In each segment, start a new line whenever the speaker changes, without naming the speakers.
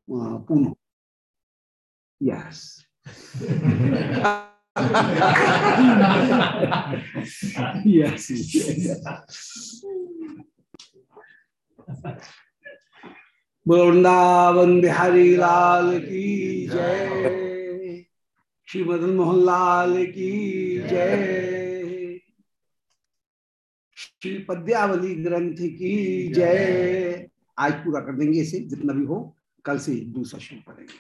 पुनः। Yes. Yes. Vrindavan Bihari Lal की जय, श्री मदन मोहन लाल की जय, श्री पद्यावली ग्रंथ की जय। आज पूरा कर देंगे इसे, जितना भी हो, कल से दूसरा शुरू करेंगे।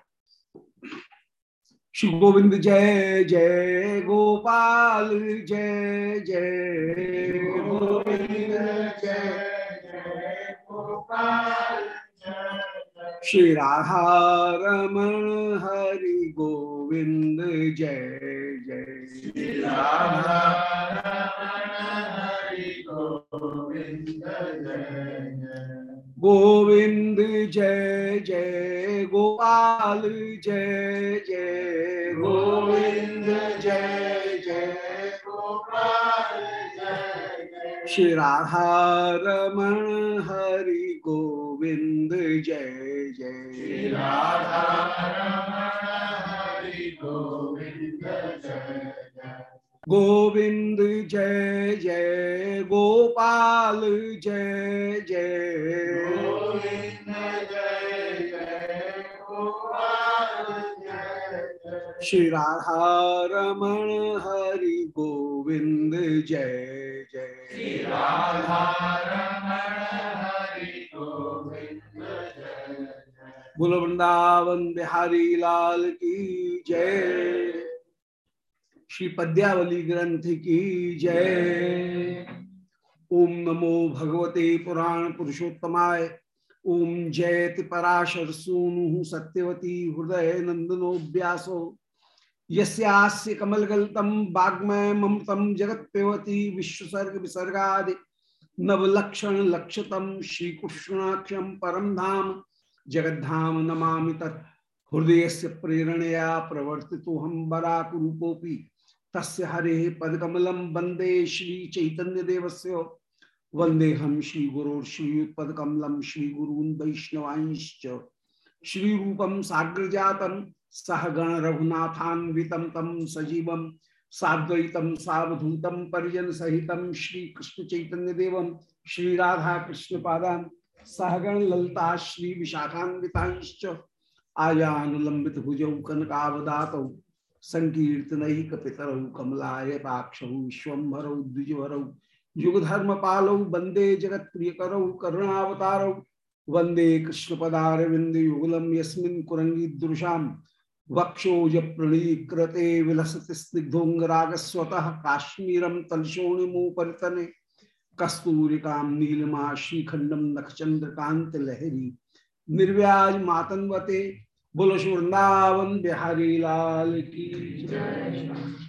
श्री गोविंद जय जय गोपाल जय जय गोविंद जय जय गोपाल, श्री राधा रमण हरि गोविंद जय जय, श्री राधा रमण हरि गोविंद जय जय, गोविंद जय जय गोपाल जय जय गोविंद जय जय गोपाल जय जय, श्री राधा रमण हरि गोविंद जय जय, श्री राधा रमण हरि गोविंद जय जय, गोविंद जय जय गोपाल जय जय, गोविंद जय जय गोपाल जय जय, श्री राधा रमण हरि गोविंद जय जय, श्री राधा रमण हरि गोविंद जय जय। बोलो वृंदावन बिहारी लाल की जय, श्री पद्यावली ग्रंथ की जय। ओम नमो भगवते पुराण पुरुषोत्तमाय, ओम जयति पराशर सूनु सत्यवती हृदय नंदनो व्यासो, यस्यास्य कमलगल्तम वाग्मय ममतम जगत्पेवती, विश्वसर्ग विसर्गादि नवलक्षण लक्षतम, श्रीकृष्णाख्यम परम धाम जगद्धाम नमामि तत्, हृदयस्य प्रेरणया प्रवर्तितो हम बराक रूपोपि तस्य हरे पदकमलं वंदे श्री चैतन्य देवस्य, वंदे हम श्री गुरोर् श्रीयुतपदकमलं श्री गुरून् वैष्णवांश्च, श्री रूपम साग्र जातम सहगण रघुनाथान्वितं तम सजीवं साद्वैतम सावधूतम परिजन सहितम, श्री कृष्ण चैतन्य देवम श्री राधा कृष्ण पादान सहगण ललिता श्री विशाखान्वितांश्च, आजानुलंबित भुजौ कनकावदातौ संकीर्तनैक पितरौ कमलायताक्षौ, विश्वम्भरौ द्विजवरौ युगधर्म पालौ, वंदे जगत प्रियकरौ करुणावतारौ, वंदे कृष्ण पदारविंद युगलम यस्मिन् कुरंगी दृशाम, वक्षोज प्रणीकृते विलसति स्निग्धोंगरागस्वतः, काश्मीरम तलशोणिमोपरितने कस्तूरिकां नीलिमा श्रीखंडम नखचंद्रकांत लहरी, निर्व्याज मातन्वते। बोलो श्री वृंदावन बिहारी लाल की जय।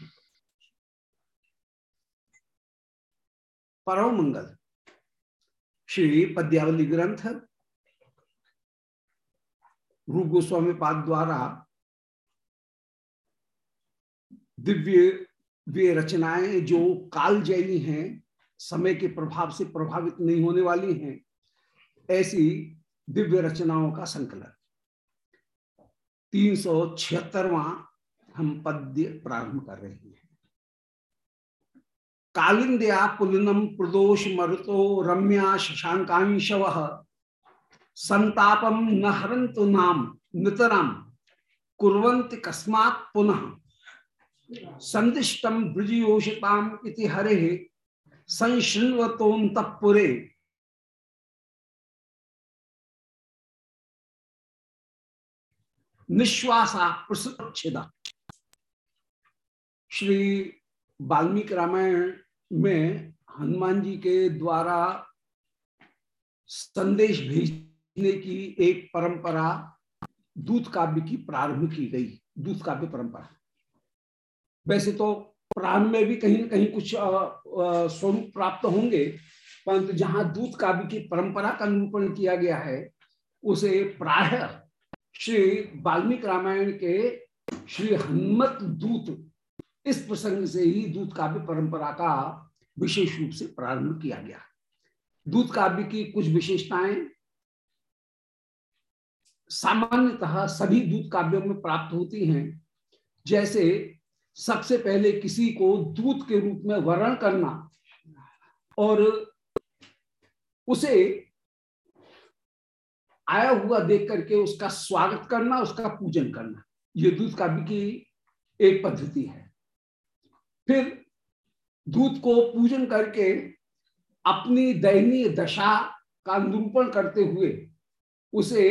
परम मंगल श्री पद्यावली ग्रंथ रूप गोस्वामी पाद द्वारा दिव्य वे रचनाएं जो कालजयी हैं, समय के प्रभाव से प्रभावित नहीं होने वाली हैं, ऐसी दिव्य रचनाओं का संकलन। 376वां हम पद्य प्रारंभ कर रहे हैं। कालिंद्या पुलिनम प्रदोष मरुतो रम्या शशांकांशवः, संतापम न हरन्तु नाम नितराम कुर्वन्ति कस्मात् पुनः, संदिष्टम ब्रजयोषिताम इति हरेः संशृण्वतोऽन्तःपुरे, निश्वासा प्रसुच्छिदा। श्री वाल्मीकि रामायण में हनुमान जी के द्वारा संदेश भेजने की एक परंपरा दूत काव्य की प्रारंभ की गई। दूत काव्य परंपरा वैसे तो प्रारंभ में भी कहीं न कहीं कुछ स्वरूप प्राप्त होंगे, परंतु जहां दूत काव्य की परंपरा का निरूपण किया गया है उसे प्रायः श्री वाल्मीकि रामायण के श्री हनुमत दूत, इस प्रसंग से ही दूत काव्य परंपरा का विशेष रूप से प्रारंभ किया गया। दूत काव्य की कुछ विशेषताएं सामान्यतः सभी दूत काव्यों में प्राप्त होती हैं। जैसे सबसे पहले किसी को दूत के रूप में वर्णन करना और उसे आया हुआ देख करके उसका स्वागत करना, उसका पूजन करना, ये दूत काव्य की एक पद्धति है। फिर दूत को पूजन करके अपनी दयनीय दशा का निरूपण करते हुए उसे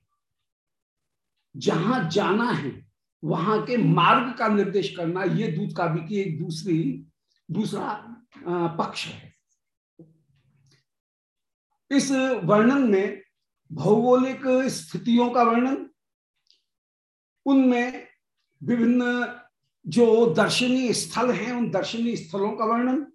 जहां जाना है वहां के मार्ग का निर्देश करना, ये दूत काव्य की एक दूसरा पक्ष है। इस वर्णन में भौगोलिक स्थितियों का वर्णन, उनमें विभिन्न जो दर्शनीय स्थल हैं उन दर्शनीय स्थलों का वर्णन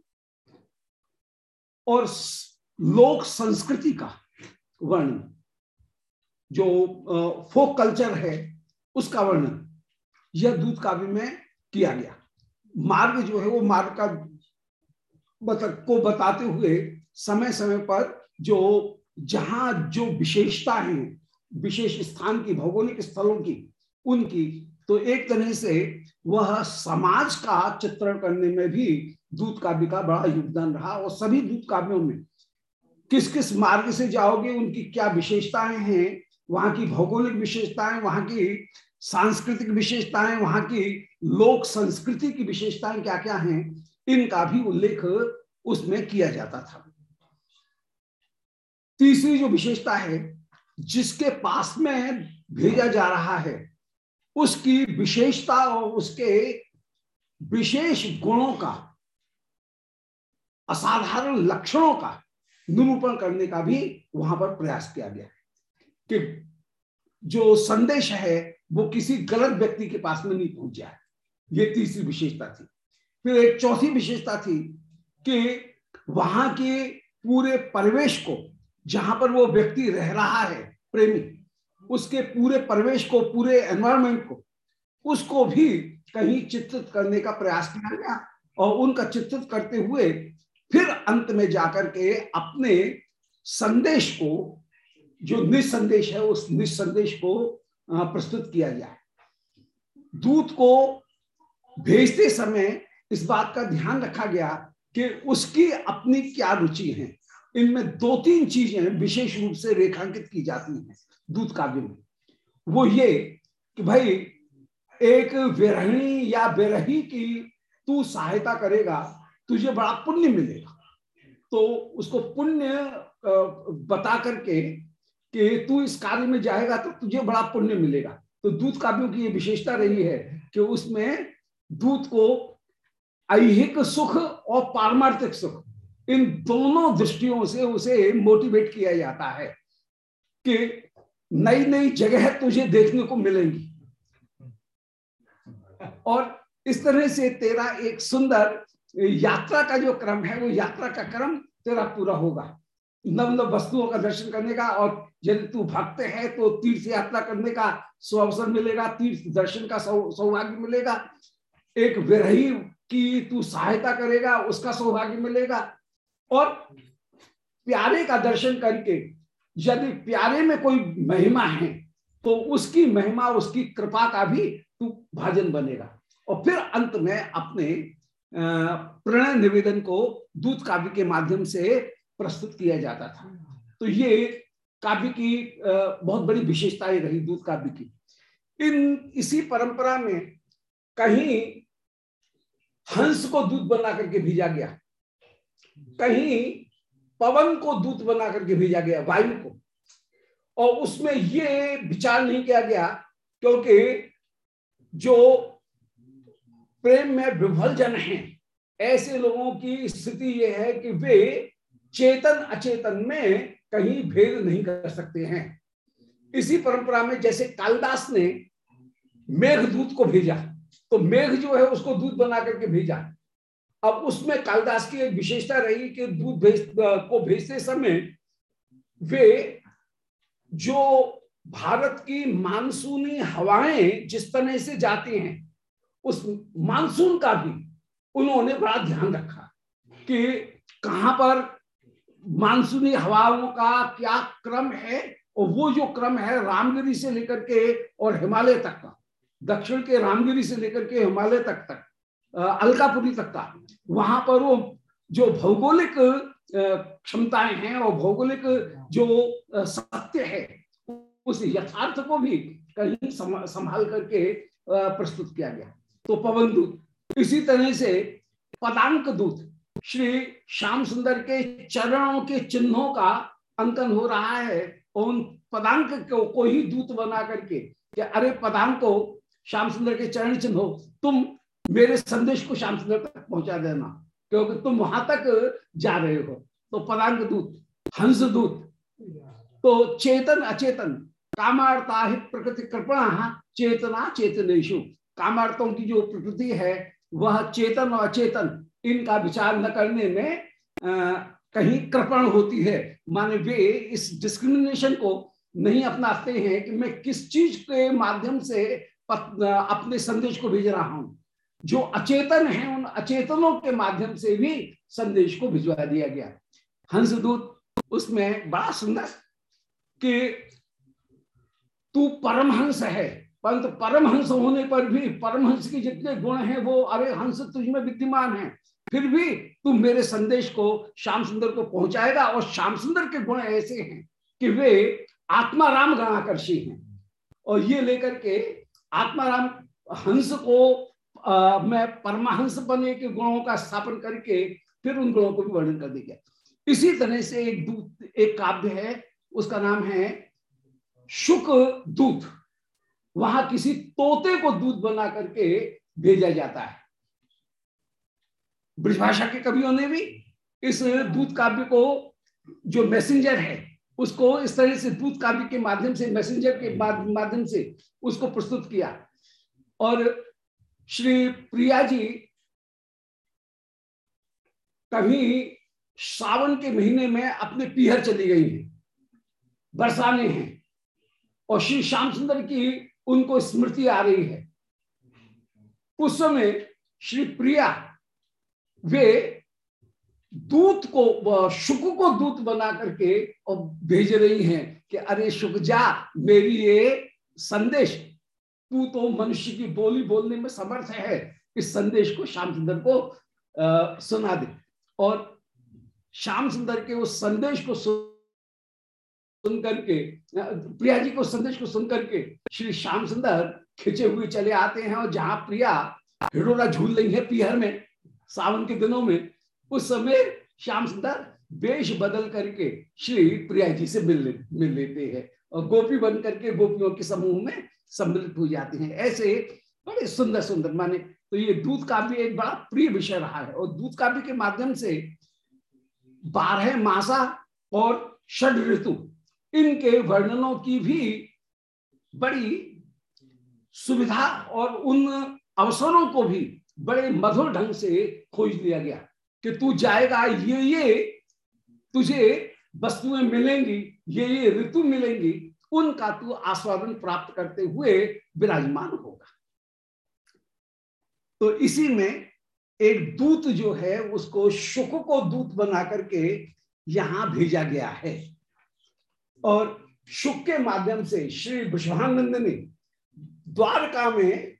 और लोक संस्कृति का वर्णन, जो फोक कल्चर है उसका वर्णन यह दूत काव्य में किया गया। मार्ग जो है वो मार्ग का को बताते हुए समय समय पर जहां जो विशेषता है विशेष स्थान की, भौगोलिक स्थलों की, उनकी, तो एक तरह से वह समाज का चित्रण करने में भी दूत काव्य का बड़ा योगदान रहा। और सभी दूत काव्यों में किस किस मार्ग से जाओगे, उनकी क्या विशेषताएं हैं, वहां की भौगोलिक विशेषताएं, वहां की सांस्कृतिक विशेषताएं, वहां की लोक संस्कृति की विशेषताएं क्या क्या हैं, इनका भी उल्लेख उसमें किया जाता था। तीसरी जो विशेषता है, जिसके पास में भेजा जा रहा है उसकी विशेषता और उसके विशेष गुणों का, असाधारण लक्षणों का निरूपण करने का भी वहां पर प्रयास किया गया कि जो संदेश है वो किसी गलत व्यक्ति के पास में नहीं पहुंच जाए। ये तीसरी विशेषता थी। फिर एक चौथी विशेषता थी कि वहां के पूरे परिवेश को, जहां पर वो व्यक्ति रह रहा है प्रेमी, उसके पूरे परिवेश को, पूरे एनवायरमेंट को, उसको भी कहीं चित्रित करने का प्रयास किया गया। और उनका चित्रित करते हुए फिर अंत में जाकर के अपने संदेश को, जो निसंदेश है, उस निसंदेश को प्रस्तुत किया गया। दूत को भेजते समय इस बात का ध्यान रखा गया कि उसकी अपनी क्या रुचि है। इनमें दो तीन चीजें विशेष रूप से रेखांकित की जाती हैं दूत काव्य में। वो ये कि भाई एक विरहिणी या विरही की तू सहायता करेगा, तुझे बड़ा पुण्य मिलेगा। तो उसको पुण्य बता करके कि तू इस कार्य में जाएगा तो तुझे बड़ा पुण्य मिलेगा। तो दूत काव्यों की ये विशेषता रही है कि उसमें दूत को ऐहिक सुख और पारमार्थिक सुख, इन दोनों दृष्टियों से उसे मोटिवेट किया जाता है कि नई नई जगह तुझे देखने को मिलेंगी और इस तरह से तेरा एक सुंदर यात्रा का जो क्रम है, वो यात्रा का क्रम तेरा पूरा होगा। नव नव वस्तुओं का दर्शन करने का, और यदि तू भक्त है तो तीर्थ यात्रा करने का सुअवसर मिलेगा, तीर्थ दर्शन का सौभाग्य मिलेगा। एक विरही की तू सहायता करेगा, उसका सौभाग्य मिलेगा। और प्यारे का दर्शन करके यदि प्यारे में कोई महिमा है तो उसकी महिमा, उसकी कृपा का भी तू भाजन बनेगा। और फिर अंत में अपने प्रणय निवेदन को दूत काव्य के माध्यम से प्रस्तुत किया जाता था। तो ये काव्य की बहुत बड़ी विशेषताएं रही दूत काव्य की। इसी परंपरा में कहीं हंस को दूत बना करके भेजा गया, कहीं पवन को दूत बना करके भेजा गया, वायु को। और उसमें ये विचार नहीं किया गया, क्योंकि जो प्रेम में विभल जन हैं, ऐसे लोगों की स्थिति ये है कि वे चेतन अचेतन में कहीं भेद नहीं कर सकते हैं। इसी परंपरा में जैसे कालिदास ने मेघदूत को भेजा, तो मेघ जो है उसको दूत बना करके भेजा। अब उसमें कालिदास की एक विशेषता रही कि दूत को भेजते समय वे जो भारत की मानसूनी हवाएं जिस तरह से जाती हैं, उस मानसून का भी उन्होंने बड़ा ध्यान रखा कि कहां पर मानसूनी हवाओं का क्या क्रम है और वो जो क्रम है रामगिरी से लेकर के और हिमालय तक का, दक्षिण के रामगिरी से लेकर के हिमालय तक अलकापुरी तक का, वहां पर वो जो भौगोलिक क्षमताएं हैं और भौगोलिक जो सत्य है उस यथार्थ को भी कहीं संभाल करके प्रस्तुत किया गया। तो पवन दूत, इसी तरह से पदांक दूत, श्री श्याम सुंदर के चरणों के चिन्हों का अंकन हो रहा है और उन पदांक को ही दूत बना करके कि अरे पदांको, श्याम सुंदर के चरण चिन्ह, तुम मेरे संदेश को श्याम सुंदर तक पहुंचा देना क्योंकि तुम वहां तक जा रहे हो। तो पदांक दूत, हंस दूत, तो चेतन अचेतन, कामार्ता ही प्रकृति कृपणा चेतना चेतनेशु, कामार्तों की जो प्रकृति है वह चेतन और अचेतन इनका विचार न करने में कहीं कृपण होती है, माने वे इस डिस्क्रिमिनेशन को नहीं अपनाते हैं कि मैं किस चीज के माध्यम से अपने संदेश को भेज रहा हूं। जो अचेतन है उन अचेतनों के माध्यम से भी संदेश को भिजवा दिया गया। हंसदूत, उसमें बड़ा सुंदर कि तू परमहंस है, परंतु परमहंस होने पर भी परमहंस के जितने गुण हैं वो अरे हंस तुझमें विद्यमान है, फिर भी तू मेरे संदेश को श्याम सुंदर को पहुंचाएगा। और श्याम सुंदर के गुण ऐसे हैं कि वे आत्माराम गणाकर्षी हैं, और ये लेकर के आत्माराम हंस को मैं परमहंस बने के गुणों का स्थापन करके फिर उन गुणों को भी वर्णन कर दिया। इसी तरह से एक काव्य है, उसका नाम है शुक दूत। वहां किसी तोते को दूत बना करके भेजा जाता है। ब्रजभाषा के कवियों ने भी इस दूत काव्य को, जो मैसेंजर है, उसको इस तरह से दूत काव्य के माध्यम से, मैसेंजर के माध्यम से उसको प्रस्तुत किया। और श्री प्रिया जी कभी सावन के महीने में अपने पीहर चली गई हैं, बरसाने हैं, और श्री श्याम सुंदर की उनको स्मृति आ रही है। उस समय श्री प्रिया वे दूत को, शुक को दूत बना करके और भेज रही हैं कि अरे शुक जा, मेरी ये संदेश, तू तो मनुष्य की बोली बोलने में समर्थ है, इस संदेश को श्याम सुंदर को सुना दे। और श्याम सुंदर के उस संदेश को सुन करके, प्रिया जी को संदेश को सुन करके श्री श्याम सुंदर खिंचे हुए चले आते हैं। और जहां प्रिया हिडोरा झूल रही है पीहर में सावन के दिनों में, उस समय श्याम सुंदर वेश बदल करके श्री प्रिया जी से मिल लेते हैं और गोपी बन करके गोपियों के समूह में सम्मिलित हो जाते हैं। ऐसे बड़े सुंदर सुंदर, माने तो ये दूत काव्य एक बड़ा प्रिय विषय रहा है। और दूत काव्य के माध्यम से 12 मासा और षड ऋतु, इनके वर्णनों की भी बड़ी सुविधा और उन अवसरों को भी बड़े मधुर ढंग से खोज लिया गया कि तू जाएगा, ये तुझे वस्तुएं मिलेंगी, ये ऋतु मिलेंगी, उनका तू आस्वादन प्राप्त करते हुए विराजमान होगा। तो इसी में एक दूत जो है उसको शुक को दूत बना करके यहां भेजा गया है। और शुक के माध्यम से श्री विश्वानंद ने द्वारका में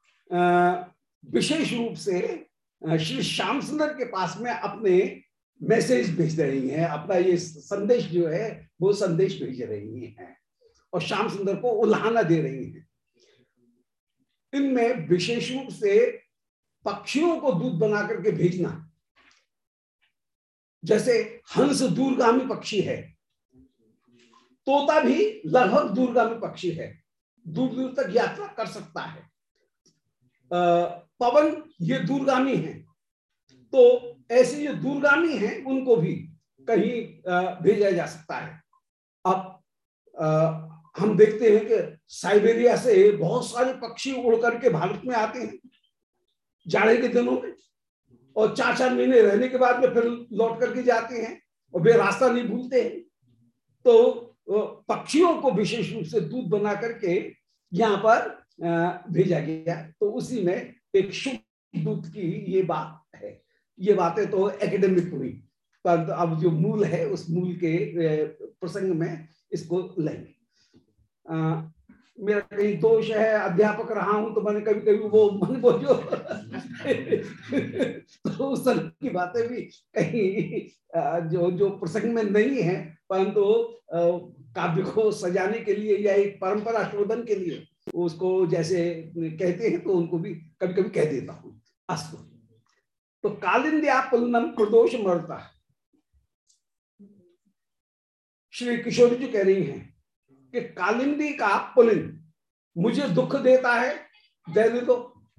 विशेष रूप से श्री श्याम सुंदर के पास में अपने मैसेज भेज रही हैं, अपना ये संदेश जो है वो संदेश भेज रही हैं और श्याम सुंदर को उल्हाना दे रही हैं। इनमें विशेष रूप से पक्षियों को दूत बना करके भेजना, जैसे हंस दूरगामी पक्षी है, तोता भी लगभग दूरगामी पक्षी है, दूर दूर तक यात्रा कर सकता है। पवन ये दूरगामी है, तो ऐसे जो दूरगामी हैं उनको भी कहीं भेजा जा सकता है। अब हम देखते हैं कि साइबेरिया से बहुत सारे पक्षी उड़ करके भारत में आते हैं जाड़े के दिनों में, और 4-4 महीने रहने के बाद में फिर लौट करके जाते हैं और वे रास्ता नहीं भूलते हैं। तो पक्षियों को विशेष रूप से दूत बना करके यहाँ पर भेजा गया। तो उसी में एक शुभ दूत की ये बात है। ये बातें तो एकेडमिक हुई, पर अब जो मूल है उस मूल के प्रसंग में इसको लेंगे। मेरा कहीं दोष है, अध्यापक रहा हूं तो मैंने कभी कभी वो जो तो उस तरह की बातें भी कहीं जो प्रसंग में नहीं है, परंतु काव्य को सजाने के लिए या एक परंपरा शोधन के लिए उसको जैसे कहते हैं तो उनको भी कभी कभी कह देता हूं। अस्तु, तो कालिंद्या पुलनम प्रदोष मरता, श्री किशोरी जी कह रही हैं कि कालिंदी का पुलिन मुझे दुख देता है, दे दो।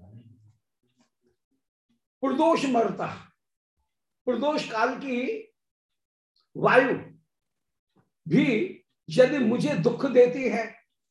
प्रदोष मरता, प्रदोष काल की वायु भी यदि मुझे दुख देती है,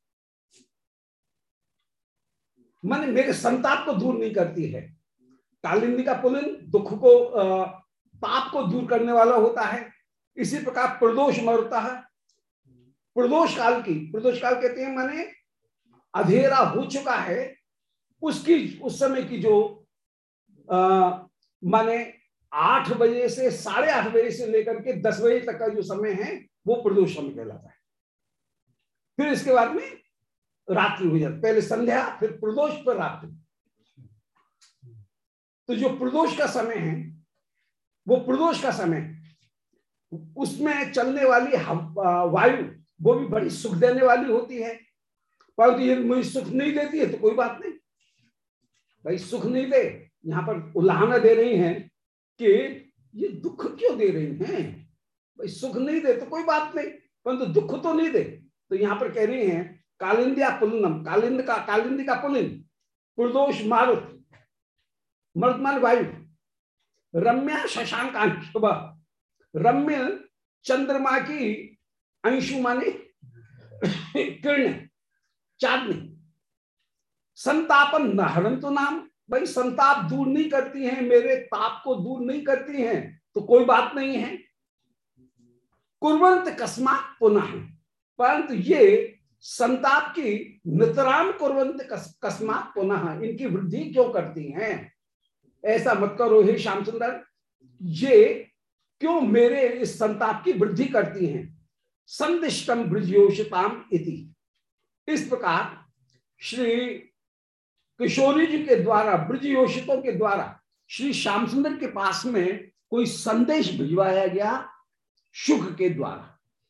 माने मेरे संताप को दूर नहीं करती है। कालिंदी का पुलिन दुख को पाप को दूर करने वाला होता है। इसी प्रकार प्रदोष मरता है, प्रदोष काल की, प्रदोष काल कहते हैं माने अंधेरा हो चुका है उसकी, उस समय की जो माने 8 बजे से 8:30 बजे से लेकर के 10 बजे तक का जो समय है वो प्रदोष समय कहलाता है। फिर इसके बाद में रात्रि हो जाती, पहले संध्या फिर प्रदोष पर रात्रि। तो जो प्रदोष का समय है वो प्रदोष का समय, उसमें चलने वाली वायु वो भी बड़ी सुख देने वाली होती है। परंतु ये मुझे सुख नहीं देती है तो कोई बात नहीं, भाई सुख नहीं दे, यहाँ पर उल्लाहना दे रही हैं कि ये दुख क्यों दे रही हैं, भाई सुख नहीं दे तो कोई बात नहीं, परंतु दुख तो नहीं दे। तो यहाँ पर कह रही हैं कालिंद्या पुलनम, कालिंदी का पुलिन, प्रदोष मारुत, मरुतमान वायु, रम्या शशांक अंशुभ, रम्य चंद्रमा की अंशु माने किरण, चांदनी, संतापन न हरंतु नाम, भाई संताप दूर नहीं करती हैं, मेरे ताप को दूर नहीं करती हैं तो कोई बात नहीं है। कुर्वंत कस्मात पुनः, परंतु ये संताप की नितराम कुर्वंत कस्मात पुनः, इनकी वृद्धि क्यों करती हैं? ऐसा मत करो हे श्याम सुंदर, ये क्यों मेरे इस संताप की वृद्धि करती हैं। संदिष्टम ब्रजयोषिताम इति, इस प्रकार श्री किशोरी जी के द्वारा, ब्रजयोषितों के द्वारा श्री श्याम सुंदर के पास में कोई संदेश भिजवाया गया शुक के द्वारा।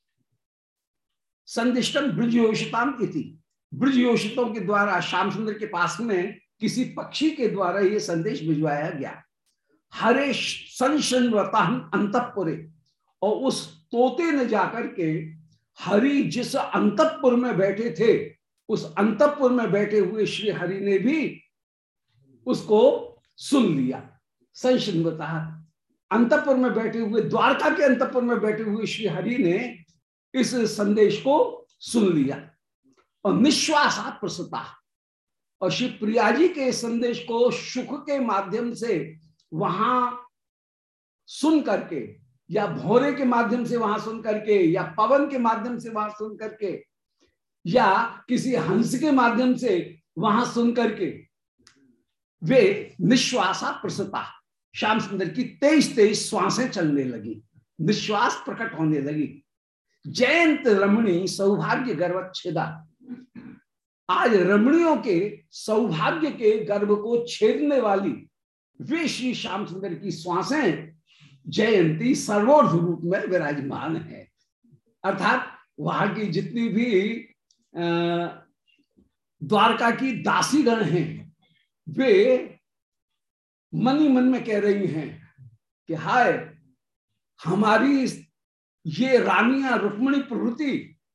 संदिष्टम ब्रजयोषिताम इति, ब्रजयोषितों के द्वारा श्याम सुंदर के पास में किसी पक्षी के द्वारा यह संदेश भिजवाया गया। हरे संशन्वता अंतपुरे, और उस तोते ने जाकर के हरि जिस अंतपुर में बैठे थे, उस अंतपुर में बैठे हुए श्री हरि ने भी उसको सुन लिया। संशन्वता, अंतपुर में बैठे हुए, द्वारका के अंतपुर में बैठे हुए श्री हरि ने इस संदेश को सुन लिया। और निश्वासा प्रसता, और श्री प्रिया जी के संदेश को सुख के माध्यम से वहां सुन करके, या भौरे के माध्यम से वहां सुन करके, या पवन के माध्यम से वहां सुन करके, या किसी हंस के माध्यम से वहां सुन करके वे निश्वासा प्रसता, श्याम सुंदर की 23 श्वासें चलने लगी, निश्वास प्रकट होने लगी। जयंत रमणी सौभाग्य गर्वच्छेदा, आज रमणियों के सौभाग्य के गर्भ को छेदने वाली वे श्री श्याम सुंदर की श्वासें जयंती सर्वोर्ध रूप में विराजमान है। अर्थात वहां की जितनी भी द्वारका की दासीगण हैं वे मन ही मन में कह रही हैं कि हाय, हमारी ये रानियां रुक्मिणी प्रभृति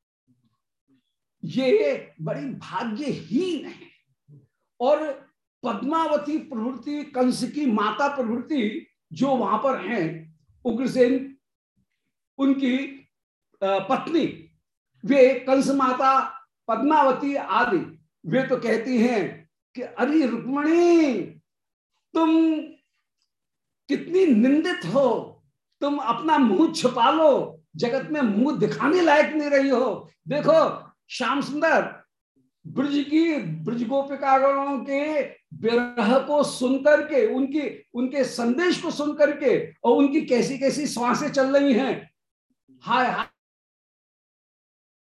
ये बड़ी भाग्यहीन है, और पद्मावती प्रभृति, कंस की माता प्रभृति जो वहां पर हैं, उग्रसेन उनकी पत्नी, वे कंस माता, पद्मावती आदि, वे तो कहती हैं कि अरे रुक्मिणी तुम कितनी निंदित हो, तुम अपना मुंह छुपा लो, जगत में मुंह दिखाने लायक नहीं रही हो। देखो श्याम सुंदर ब्रज गोपिकागणों के विरह को सुनकर के, उनके संदेश को सुनकर के, और उनकी कैसी कैसी श्वासें चल रही हैं। हाय हाय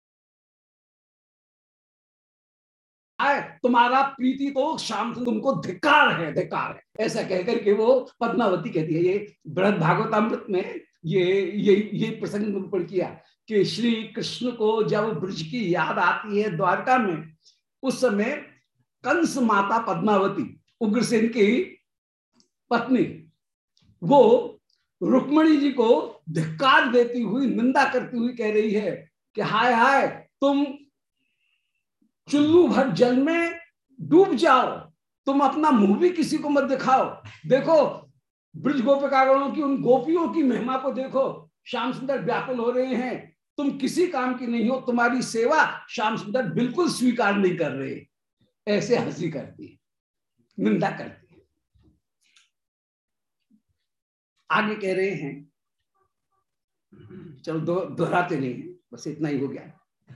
हाय तुम्हारा प्रीति तो श्याम सुंदर, तुमको धिक्कार है, धिक्कार है, ऐसा कहकर के वो पद्मावती कहती है। ये बृहद भागवतामृत में ये प्रसंग निरूपण किया कि श्री कृष्ण को जब ब्रज की याद आती है द्वारका में, उस समय कंस माता पद्मावती उग्रसेन की पत्नी, वो रुक्मणी जी को धिक्कार देती हुई, निंदा करती हुई कह रही है कि हाय हाय तुम चुल्लू भर जल में डूब जाओ, तुम अपना मुंह भी किसी को मत दिखाओ। देखो ब्रज गोपिकागणों की, उन गोपियों की महिमा को देखो, श्याम सुंदर व्याकुल हो रहे हैं, तुम किसी काम की नहीं हो, तुम्हारी सेवा श्याम सुंदर बिल्कुल स्वीकार नहीं कर रहे। ऐसे हंसी करती है, निंदा करती है। आगे कह रहे हैं, चलो दोहराते नहीं है, बस इतना ही हो गया।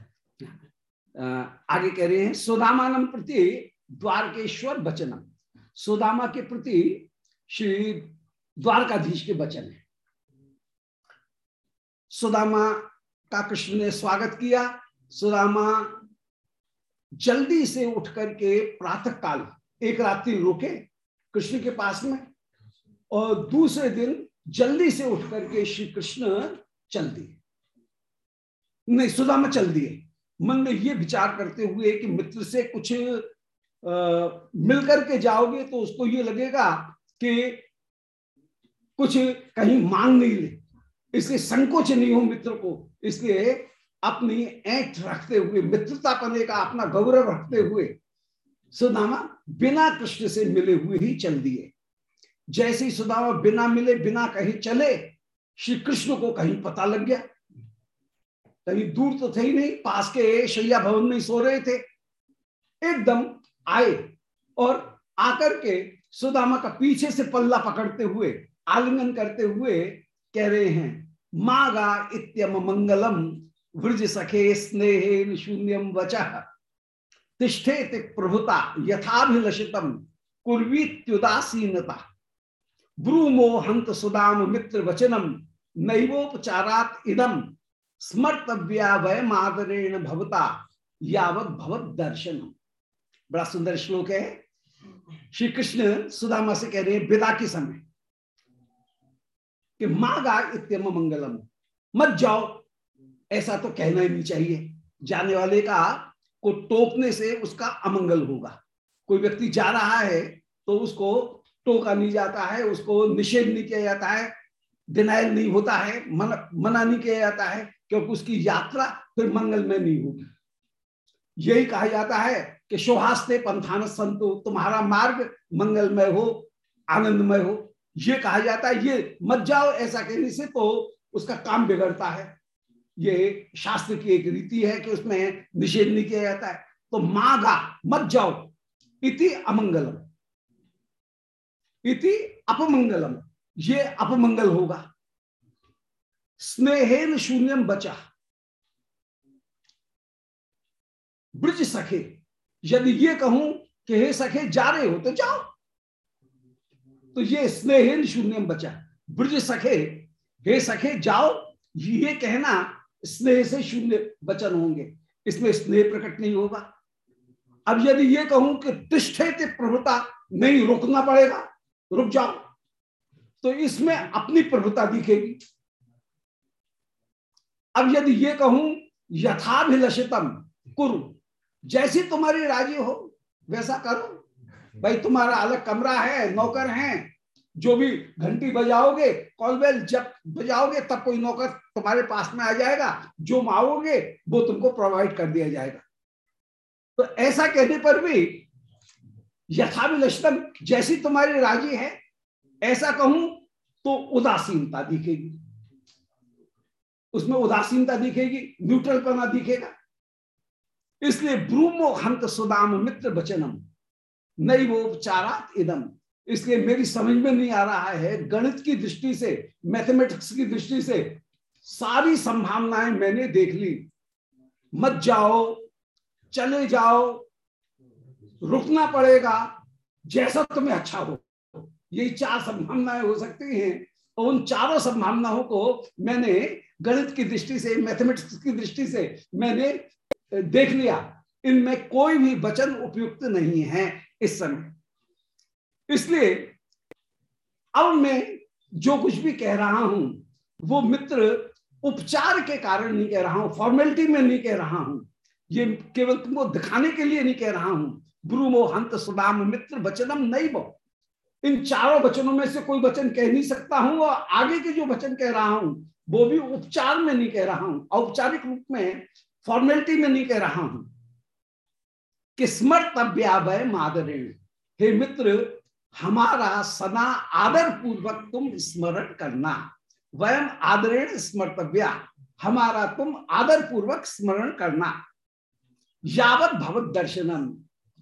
आगे कह रहे हैं सुदामानम प्रति द्वारकेश्वर वचनम, सुदामा के प्रति श्री द्वारकाधीश के वचन है। सुदामा का कृष्ण ने स्वागत किया। सुदामा जल्दी से उठ करके प्रातः काल एक रात्रि रुके कृष्ण के पास में, और दूसरे दिन जल्दी से उठ करके श्री कृष्ण चल दिए, नहीं सुदामा चल दिए। मन में ये विचार करते हुए कि मित्र से कुछ मिलकर के जाओगे तो उसको ये लगेगा कि कुछ कहीं मांग नहीं ले, इसलिए संकोच नहीं हो मित्र को, इसलिए अपनी ऐंठ रखते हुए, मित्रतापने का अपना गौरव रखते हुए सुदामा बिना कृष्ण से मिले हुए ही चल दिए। जैसे ही सुदामा बिना मिले, बिना कहीं चले, श्री कृष्ण को कहीं पता लग गया। कहीं दूर तो थे ही नहीं, पास के शैया भवन में सो रहे थे। एकदम आए और आकर के सुदामा का पीछे से पल्ला पकड़ते हुए, आलिंगन करते हुए कह रहे हैं, मागा इत्यम मंगलम वृज सखे स्नेहेन शून्यम वचः तिष्ठेति प्रभुता यथाभिलषितम कुर्वीत्युदासीनता ब्रूमो हंत सुदाम मित्र वचनम नैवोपचारात इदम स्मर्तव्या वय मादरेण भवता यावत भवत दर्शनम। बड़ा सुंदर श्लोक है। श्री कृष्ण सुदामा से कह रहे हैं विदा के समय कि मागा इत्यम मंगलम, मत जाओ, ऐसा तो कहना ही नहीं चाहिए। जाने वाले का को टोकने से उसका अमंगल होगा। कोई व्यक्ति जा रहा है तो उसको टोका नहीं जाता है, उसको निषेध नहीं किया जाता है, डिनायल नहीं होता है, मना नहीं किया जाता है, क्योंकि उसकी यात्रा फिर मंगलमय नहीं होगी। यही कहा जाता है कि शोभास्ते पंथान संतो, तुम्हारा मार्ग मंगलमय हो, आनंदमय हो, ये कहा जाता है। ये मत जाओ ऐसा कहने से तो उसका काम बिगड़ता है। ये शास्त्र की एक रीति है कि उसमें निषेध नहीं किया जाता है। तो मागा, मत जाओ, इति अमंगलम, इति अपमंगलम, ये अपमंगल होगा। स्नेहेन शून्यम बचा, ब्रज सखे, यदि ये कहूं कि हे सखे जा रहे हो तो जाओ, तो ये स्नेहेन शून्यम बचा, ब्रज सखे, हे सखे जाओ, ये कहना स्नेह से शून्य वचन होंगे, इसमें स्नेह प्रकट नहीं होगा। अब यदि ये कहूं कि तिष्ठेति प्रभुता, नहीं रुकना पड़ेगा, रुक जाओ, तो इसमें अपनी प्रभुता दिखेगी। अब यदि ये कहूं यथाभिलषितम कुरु, जैसी तुम्हारी राजी हो वैसा करो। भाई तुम्हारा अलग कमरा है, नौकर हैं, जो भी घंटी बजाओगे, कॉलबेल जब बजाओगे तब कोई नौकर तुम्हारे पास में आ जाएगा, जो मांगोगे वो तुमको प्रोवाइड कर दिया जाएगा। तो ऐसा कहने पर भी यथाभिलषितम, जैसी तुम्हारी राजी है ऐसा कहूं तो उदासीनता दिखेगी, उसमें उदासीनता दिखेगी, न्यूट्रलपना दिखेगा। इसलिए ब्रूमो हंत सुदाम मित्र वचनम नैवोपचारात इदम, इसलिए मेरी समझ में नहीं आ रहा है, गणित की दृष्टि से, मैथमेटिक्स की दृष्टि से सारी संभावनाएं मैंने देख ली, मत जाओ, चले जाओ, रुकना पड़ेगा, जैसा तुम्हें अच्छा हो, यही चार संभावनाएं हो सकती हैं। और उन चारों संभावनाओं को मैंने गणित की दृष्टि से, मैथमेटिक्स की दृष्टि से मैंने देख लिया। इनमें कोई भी वचन उपयुक्त नहीं है इस समय। इसलिए अब मैं जो कुछ भी कह रहा हूं वो मित्र उपचार के कारण नहीं कह रहा हूं, फॉर्मेलिटी में नहीं कह रहा हूं, ये केवल तुमको दिखाने के लिए नहीं कह रहा हूं। ब्रूमो हंत सुदाम मित्र वचनम नहीं वो, इन चारों वचनों में से कोई वचन कह नहीं सकता हूं, और आगे के जो वचन कह रहा हूं वो भी उपचार में नहीं कह रहा हूं, औपचारिक रूप में, फॉर्मेलिटी में नहीं कह रहा हूं। कि स्मर्तव्यावय मादरेण, हे मित्र हमारा सदा आदर पूर्वक तुम स्मरण करना। वयम आदरेण स्मर्तव्या, हमारा तुम आदर पूर्वक स्मरण करना। यावत भवत दर्शनम,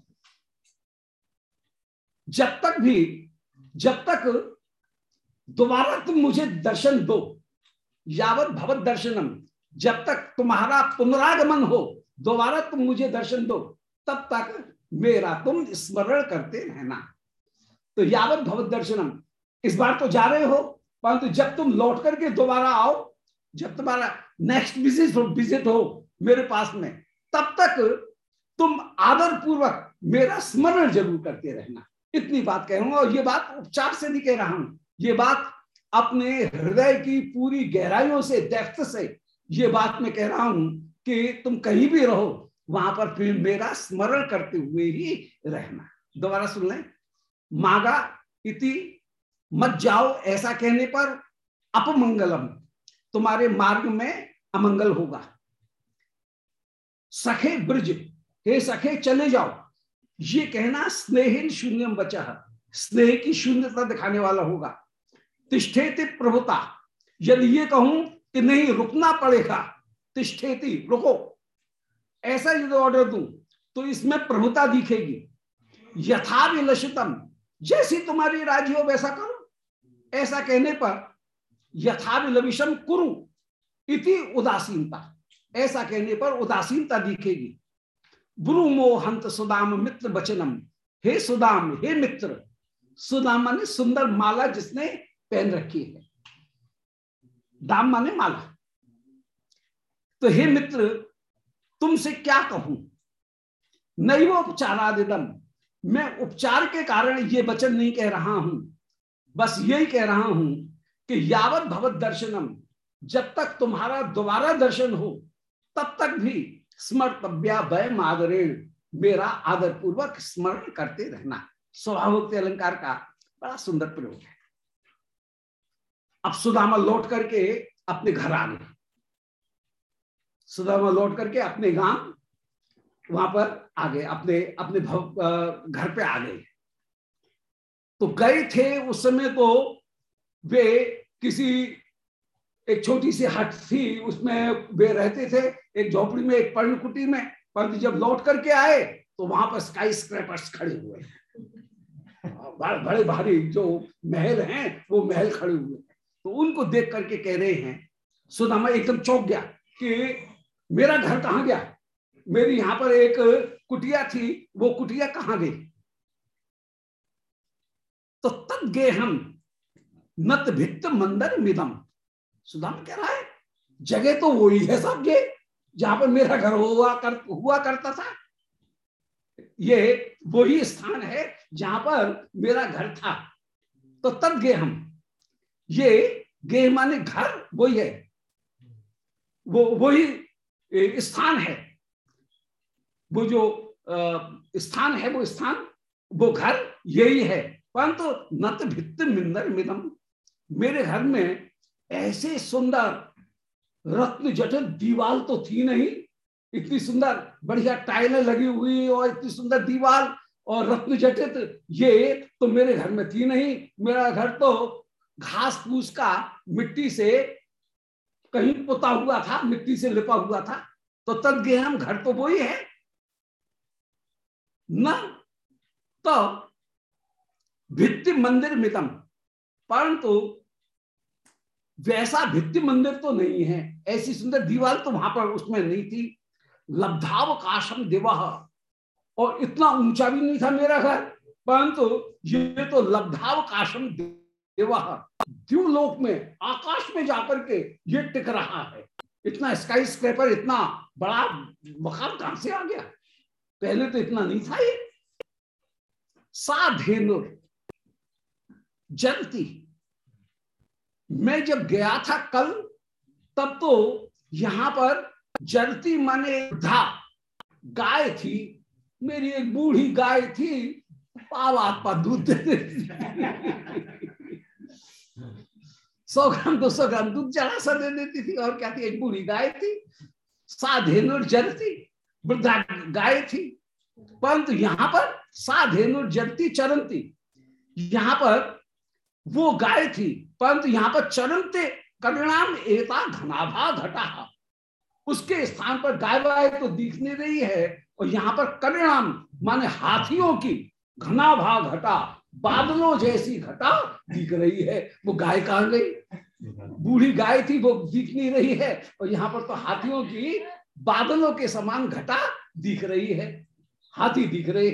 जब तक दोबारा तुम मुझे दर्शन दो। यावत भवत दर्शनम, जब तक तुम्हारा पुनरागमन हो, दोबारा तुम मुझे दर्शन दो, तब तक मेरा तुम स्मरण करते रहना। तो यावत भवत दर्शनम, इस बार तो जा रहे हो, परंतु जब तुम लौट करके दोबारा आओ, जब तुम्हारा नेक्स्ट विजिट हो मेरे पास में, तब तक तुम आदर पूर्वक मेरा स्मरण जरूर करते रहना। इतनी बात कह रहा हूं, और ये बात उपचार से नहीं कह रहा हूं, ये बात अपने हृदय की पूरी गहराइयों से, डेप्थ से ये बात मैं कह रहा हूं कि तुम कहीं भी रहो वहां पर फिर मेरा स्मरण करते हुए ही रहना। दोबारा सुन लें। मागा इति, मत जाओ ऐसा कहने पर अपमंगलम, तुम्हारे मार्ग में अमंगल होगा। सखे ब्रज, हे सखे चले जाओ, ये कहना स्नेहिन शून्यम बचा, स्नेह की शून्यता दिखाने वाला होगा। तिष्ठेति प्रभुता, यदि ये कहूं कि नहीं रुकना पड़ेगा, तिष्ठेति रुको, ऐसा यदि ऑर्डर दूं तो इसमें प्रभुता दिखेगी। यथाभिलषितम, जैसी तुम्हारी राजी हो वैसा करो, ऐसा कहने पर यथाभिलविषम कुरु इति उदासीनता, ऐसा कहने पर उदासीनता दिखेगी। ब्रूमो हंत सुदाम मित्र वचनम, हे सुदाम, हे मित्र, सुदाम माने सुंदर माला जिसने पहन रखी है, दाम माने माला। तो हे मित्र तुमसे क्या कहूं, नहीं वो उपचारादिदम, मैं उपचार के कारण ये वचन नहीं कह रहा हूं, बस यही कह रहा हूं कि यावत भवत दर्शनम, जब तक तुम्हारा दोबारा दर्शन हो तब तक भी स्मर्तव्या वय मादरेण, मेरा आदर पूर्वक स्मरण करते रहना। स्वभावोक्त अलंकार का बड़ा सुंदर प्रयोग है। अब सुदामा लौट करके अपने घर आ गए, सुदामा लौट करके अपने गांव वहां पर आ गए, अपने अपने घर पे आ गए। तो गए थे उस समय तो वे किसी एक छोटी सी हट थी, उसमें वे रहते थे, एक झोपड़ी में, एक पर्णकुटी में। पर जब लौट करके आए तो वहां पर स्काई स्क्रैपर्स खड़े हुए, बड़े भारी जो महल हैं वो महल खड़े हुए। तो उनको देख करके कह रहे हैं, सुदामा एकदम चौंक गया कि मेरा घर कहां गया, मेरी यहां पर एक कुटिया थी, वो कुटिया कहां गई। तो तब गे हम नत भित्त मंदिर मिदम, सुदामा कह रहा है जगह तो वही है सब ये जहां पर मेरा घर हुआ करता था, ये वही स्थान है जहां पर मेरा घर था। तो तब गे हम, ये गे माने घर, वही है, वो वही स्थान है, वो जो स्थान है, वो स्थान, वो घर यही है। परंतु नत भित्त मिंदर मिदम, मेरे घर में ऐसे सुंदर रत्न जटिल दीवार तो थी नहीं, इतनी सुंदर बढ़िया टाइलें लगी हुई और इतनी सुंदर दीवार और रत्न जटित ये तो मेरे घर में थी नहीं। मेरा घर तो घास फूस का, मिट्टी से कहीं पुता हुआ था, मिट्टी से लिपा हुआ था। तो तद गए हम, घर तो वही है न, तो भित्ति मंदिर मितम, परंतु वैसा भित्ति मंदिर तो नहीं है, ऐसी सुंदर दीवार तो वहां पर उसमें नहीं थी। लब्धावकाशम दिवह, और इतना ऊंचा भी नहीं था मेरा घर, परंतु ये तो लब्धावकाशम दिवह, द्युलोक में, आकाश में जाकर के ये टिक रहा है। इतना स्काई स्क्रैपर, इतना बड़ा मकान कहां से आ गया। पहले तो इतना नहीं था। ये साधेनु जरती, मैं जब गया था कल तब तो यहां पर जरती माने वृद्धा गाय थी, मेरी एक बूढ़ी गाय थी, पाव पा दूध देती 100 ग्राम 200 ग्राम दूध जरा सा दे देती थी। और क्या थी, एक बूढ़ी गाय थी। साधेनुर जरती, वृद्धा गाय थी। परंतु यहां पर साधेनुर जरती चरंती, यहां पर वो गाय थी, परंतु यहां पर चरंते परिणाम एता घनाभा घटा, उसके स्थान पर गाय वाय तो दिख नहीं रही है, और यहां पर परिणाम माने हाथियों की घनाभा घटा, बादलों जैसी घटा दिख रही है। वो गाय कहां गई, बूढ़ी गाय थी वो दिख नहीं रही है, और यहां पर तो हाथियों की बादलों के समान घटा दिख रही है, हाथी दिख रहे।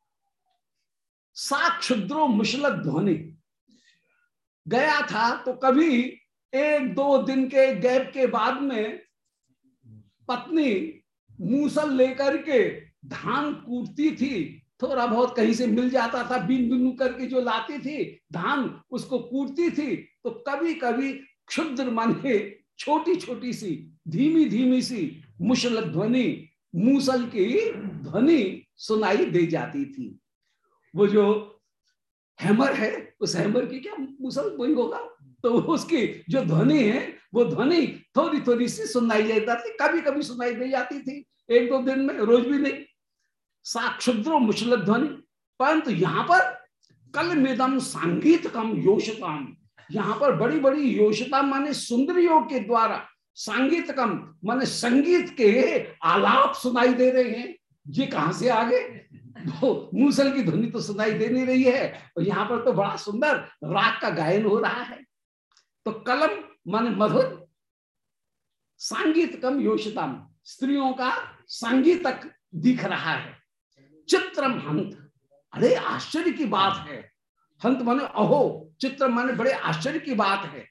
सा क्षुद्रो मुशलत ध्वनि, गया था तो कभी 1-2 दिन के गैप के बाद में पत्नी मूसल लेकर के धान कूटती थी, थोड़ा बहुत कहीं से मिल जाता था, बीन बिनू करके जो लाती थी धान, उसको कूटती थी। तो कभी कभी क्षुद्र माने छोटी छोटी सी धीमी धीमी सी मुशल ध्वनि, मूसल की ध्वनि सुनाई दे जाती थी। वो जो हैमर है, उस हैमर की क्या मूसल वही होगा, तो उसकी जो ध्वनि है वो ध्वनि थोड़ी थोड़ी सी सुनाई जाती थी, कभी कभी सुनाई दे जाती थी, 1-2 दिन में, रोज भी नहीं। साक्षुद्रो मुशल ध्वनि, परंतु यहां पर कल मेदम संगीत कम योषताम, यहां पर बड़ी बड़ी योषता माने सुंदरियों के द्वारा, संगीत कम माने संगीत के आलाप सुनाई दे रहे हैं। ये कहां से आ गए, वो मूसल की ध्वनि तो सुनाई दे नहीं रही है, और यहां पर तो बड़ा सुंदर राग का गायन हो रहा है। तो कलम माने मधुर, संगीत कम योषताम, स्त्रियों का संगीतक दिख रहा है। चित्रम हंत, अरे आश्चर्य की बात है, हंत माने अहो, चित्र माने बड़े आश्चर्य की बात है।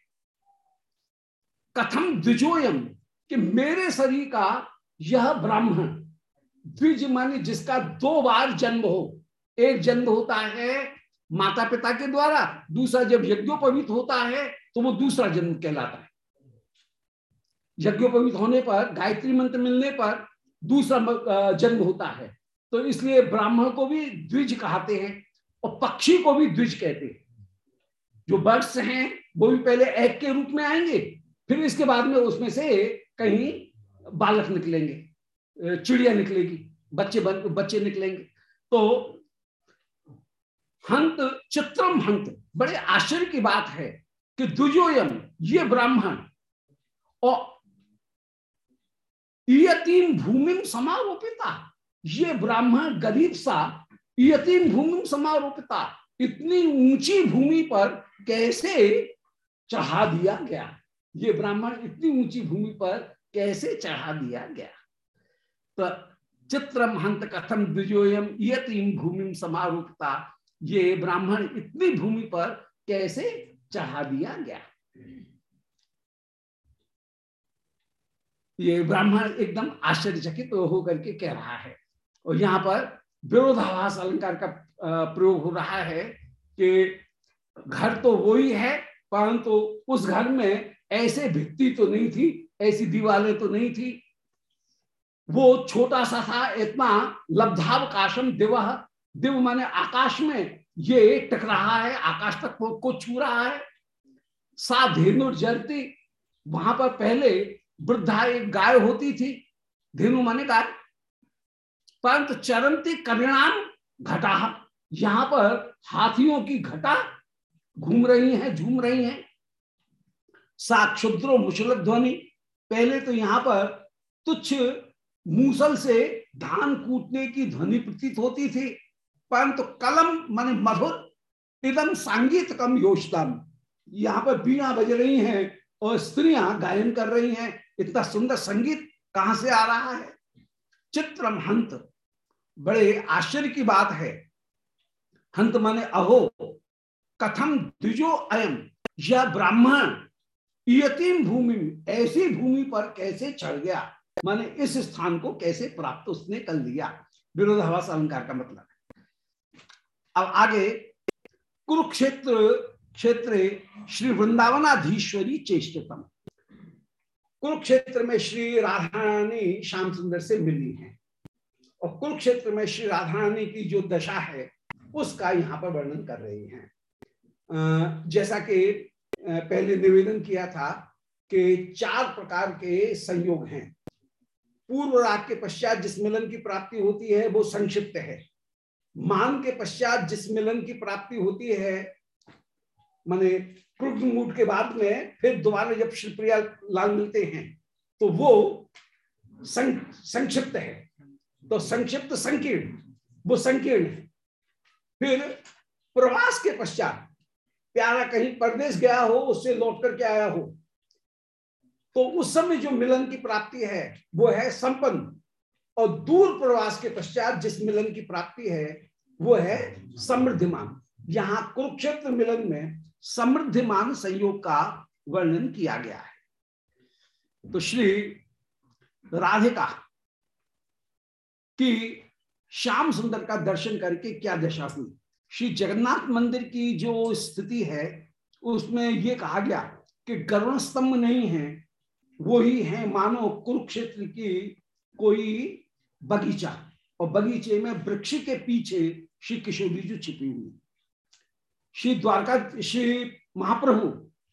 कथम द्विजोयम, कि मेरे शरीर का यह ब्राह्मण, द्विज माने जिसका 2 बार जन्म हो, एक जन्म होता है माता पिता के द्वारा, दूसरा जब यज्ञोपवीत होता है तो वो दूसरा जन्म कहलाता है। यज्ञोपवीत होने पर, गायत्री मंत्र मिलने पर दूसरा जन्म होता है, तो इसलिए ब्राह्मण को भी द्विज कहते हैं, और पक्षी को भी द्विज कहते हैं। जो बर्ड्स हैं वो भी पहले एग के रूप में आएंगे, फिर इसके बाद में उसमें से कहीं बालक निकलेंगे, चिड़िया निकलेगी, बच्चे निकलेंगे। तो हंत चित्रम हंत, बड़े आश्चर्य की बात है कि द्विजोयम, ये ब्राह्मण, और यतीम भूमि समारोपिता, ये ब्राह्मण गरीब सा यतीम भूमि समारोपिता, इतनी ऊंची भूमि पर कैसे चढ़ा दिया गया, ये ब्राह्मण इतनी ऊंची भूमि पर कैसे चढ़ा दिया गया। तो चित्रम हंत कथम द्विजोयम यतीम भूमि समारोपिता, ये ब्राह्मण इतनी भूमि पर कैसे चढ़ा दिया गया। ये ब्राह्मण एकदम आश्चर्यचकित होकर के कह रहा है। और यहाँ पर विरोधाभास अलंकार का प्रयोग हो रहा है कि घर तो वही है, परंतु उस घर में ऐसे भित्ति तो नहीं थी, ऐसी दीवारें तो नहीं थी, वो छोटा सा था, इतना लब्धावकाशम दिव, दिव माने आकाश में ये टिक रहा है, आकाश तक को छू रहा है। सा धेनुर जरती, वहां पर पहले वृद्धा एक गाय होती थी, धेनु माने गाय, परंतु चरंती करिणाम घटा, यहां पर हाथियों की घटा घूम रही है, झूम रही है। सा क्षुद्रो मुशल ध्वनि, पहले तो यहां पर तुच्छ मूसल से धान कूटने की ध्वनि प्रतीत होती थी, परंतु कलम माने मधुर, इदम संगीत कम योषतम, यहां पर बीणा बज रही हैं और स्त्रियां गायन कर रही हैं, इतना सुंदर संगीत कहां से आ रहा है। चित्रम हंत, बड़े आश्चर्य की बात है। हंत माने अहो, कथम द्विजो अयम, यह ब्राह्मण यतीम भूमि, ऐसी भूमि पर कैसे चढ़ गया, माने इस स्थान को कैसे प्राप्त उसने कर लिया। विरोधाभास अलंकार का मतलब है। अब आगे कुरुक्षेत्र क्षेत्रे श्री वृंदावनाधीश्वरी चेष्टतम, कुरुक्षेत्र में श्री राधा रानी श्याम सुंदर से मिली हैं और कुरुक्षेत्र में श्री राधा रानी की जो दशा है उसका यहाँ पर वर्णन कर रही हैं। जैसा कि पहले निवेदन किया था कि 4 प्रकार के संयोग हैं। पूर्व राग के पश्चात जिस मिलन की प्राप्ति होती है वो संक्षिप्त है। मान के पश्चात जिस मिलन की प्राप्ति होती है, माने क्रुद्ध मूड के बाद में फिर दोबारा जब श्री प्रिया लाल मिलते हैं तो वो संक्षिप्त है। तो संक्षिप्त संकीर्ण, वो संकीर्ण है। फिर प्रवास के पश्चात प्यारा कहीं परदेश गया हो, उससे लौट करके आया हो, तो उस समय जो मिलन की प्राप्ति है वो है संपन्न। और दूर प्रवास के पश्चात जिस मिलन की प्राप्ति है वो है समृद्धिमान। यहां कुरुक्षेत्र मिलन में समृद्धिमान संयोग का वर्णन किया गया है। तो श्री राधिका की श्याम सुंदर का दर्शन करके क्या दशा हुई। श्री जगन्नाथ मंदिर की जो स्थिति है उसमें ये कहा गया कि गरुड़ स्तंभ नहीं है, वो ही है मानो कुरुक्षेत्र की कोई बगीचा, और बगीचे में वृक्ष के पीछे श्री किशोरी जी छिपी हुई। श्री द्वारका श्री महाप्रभु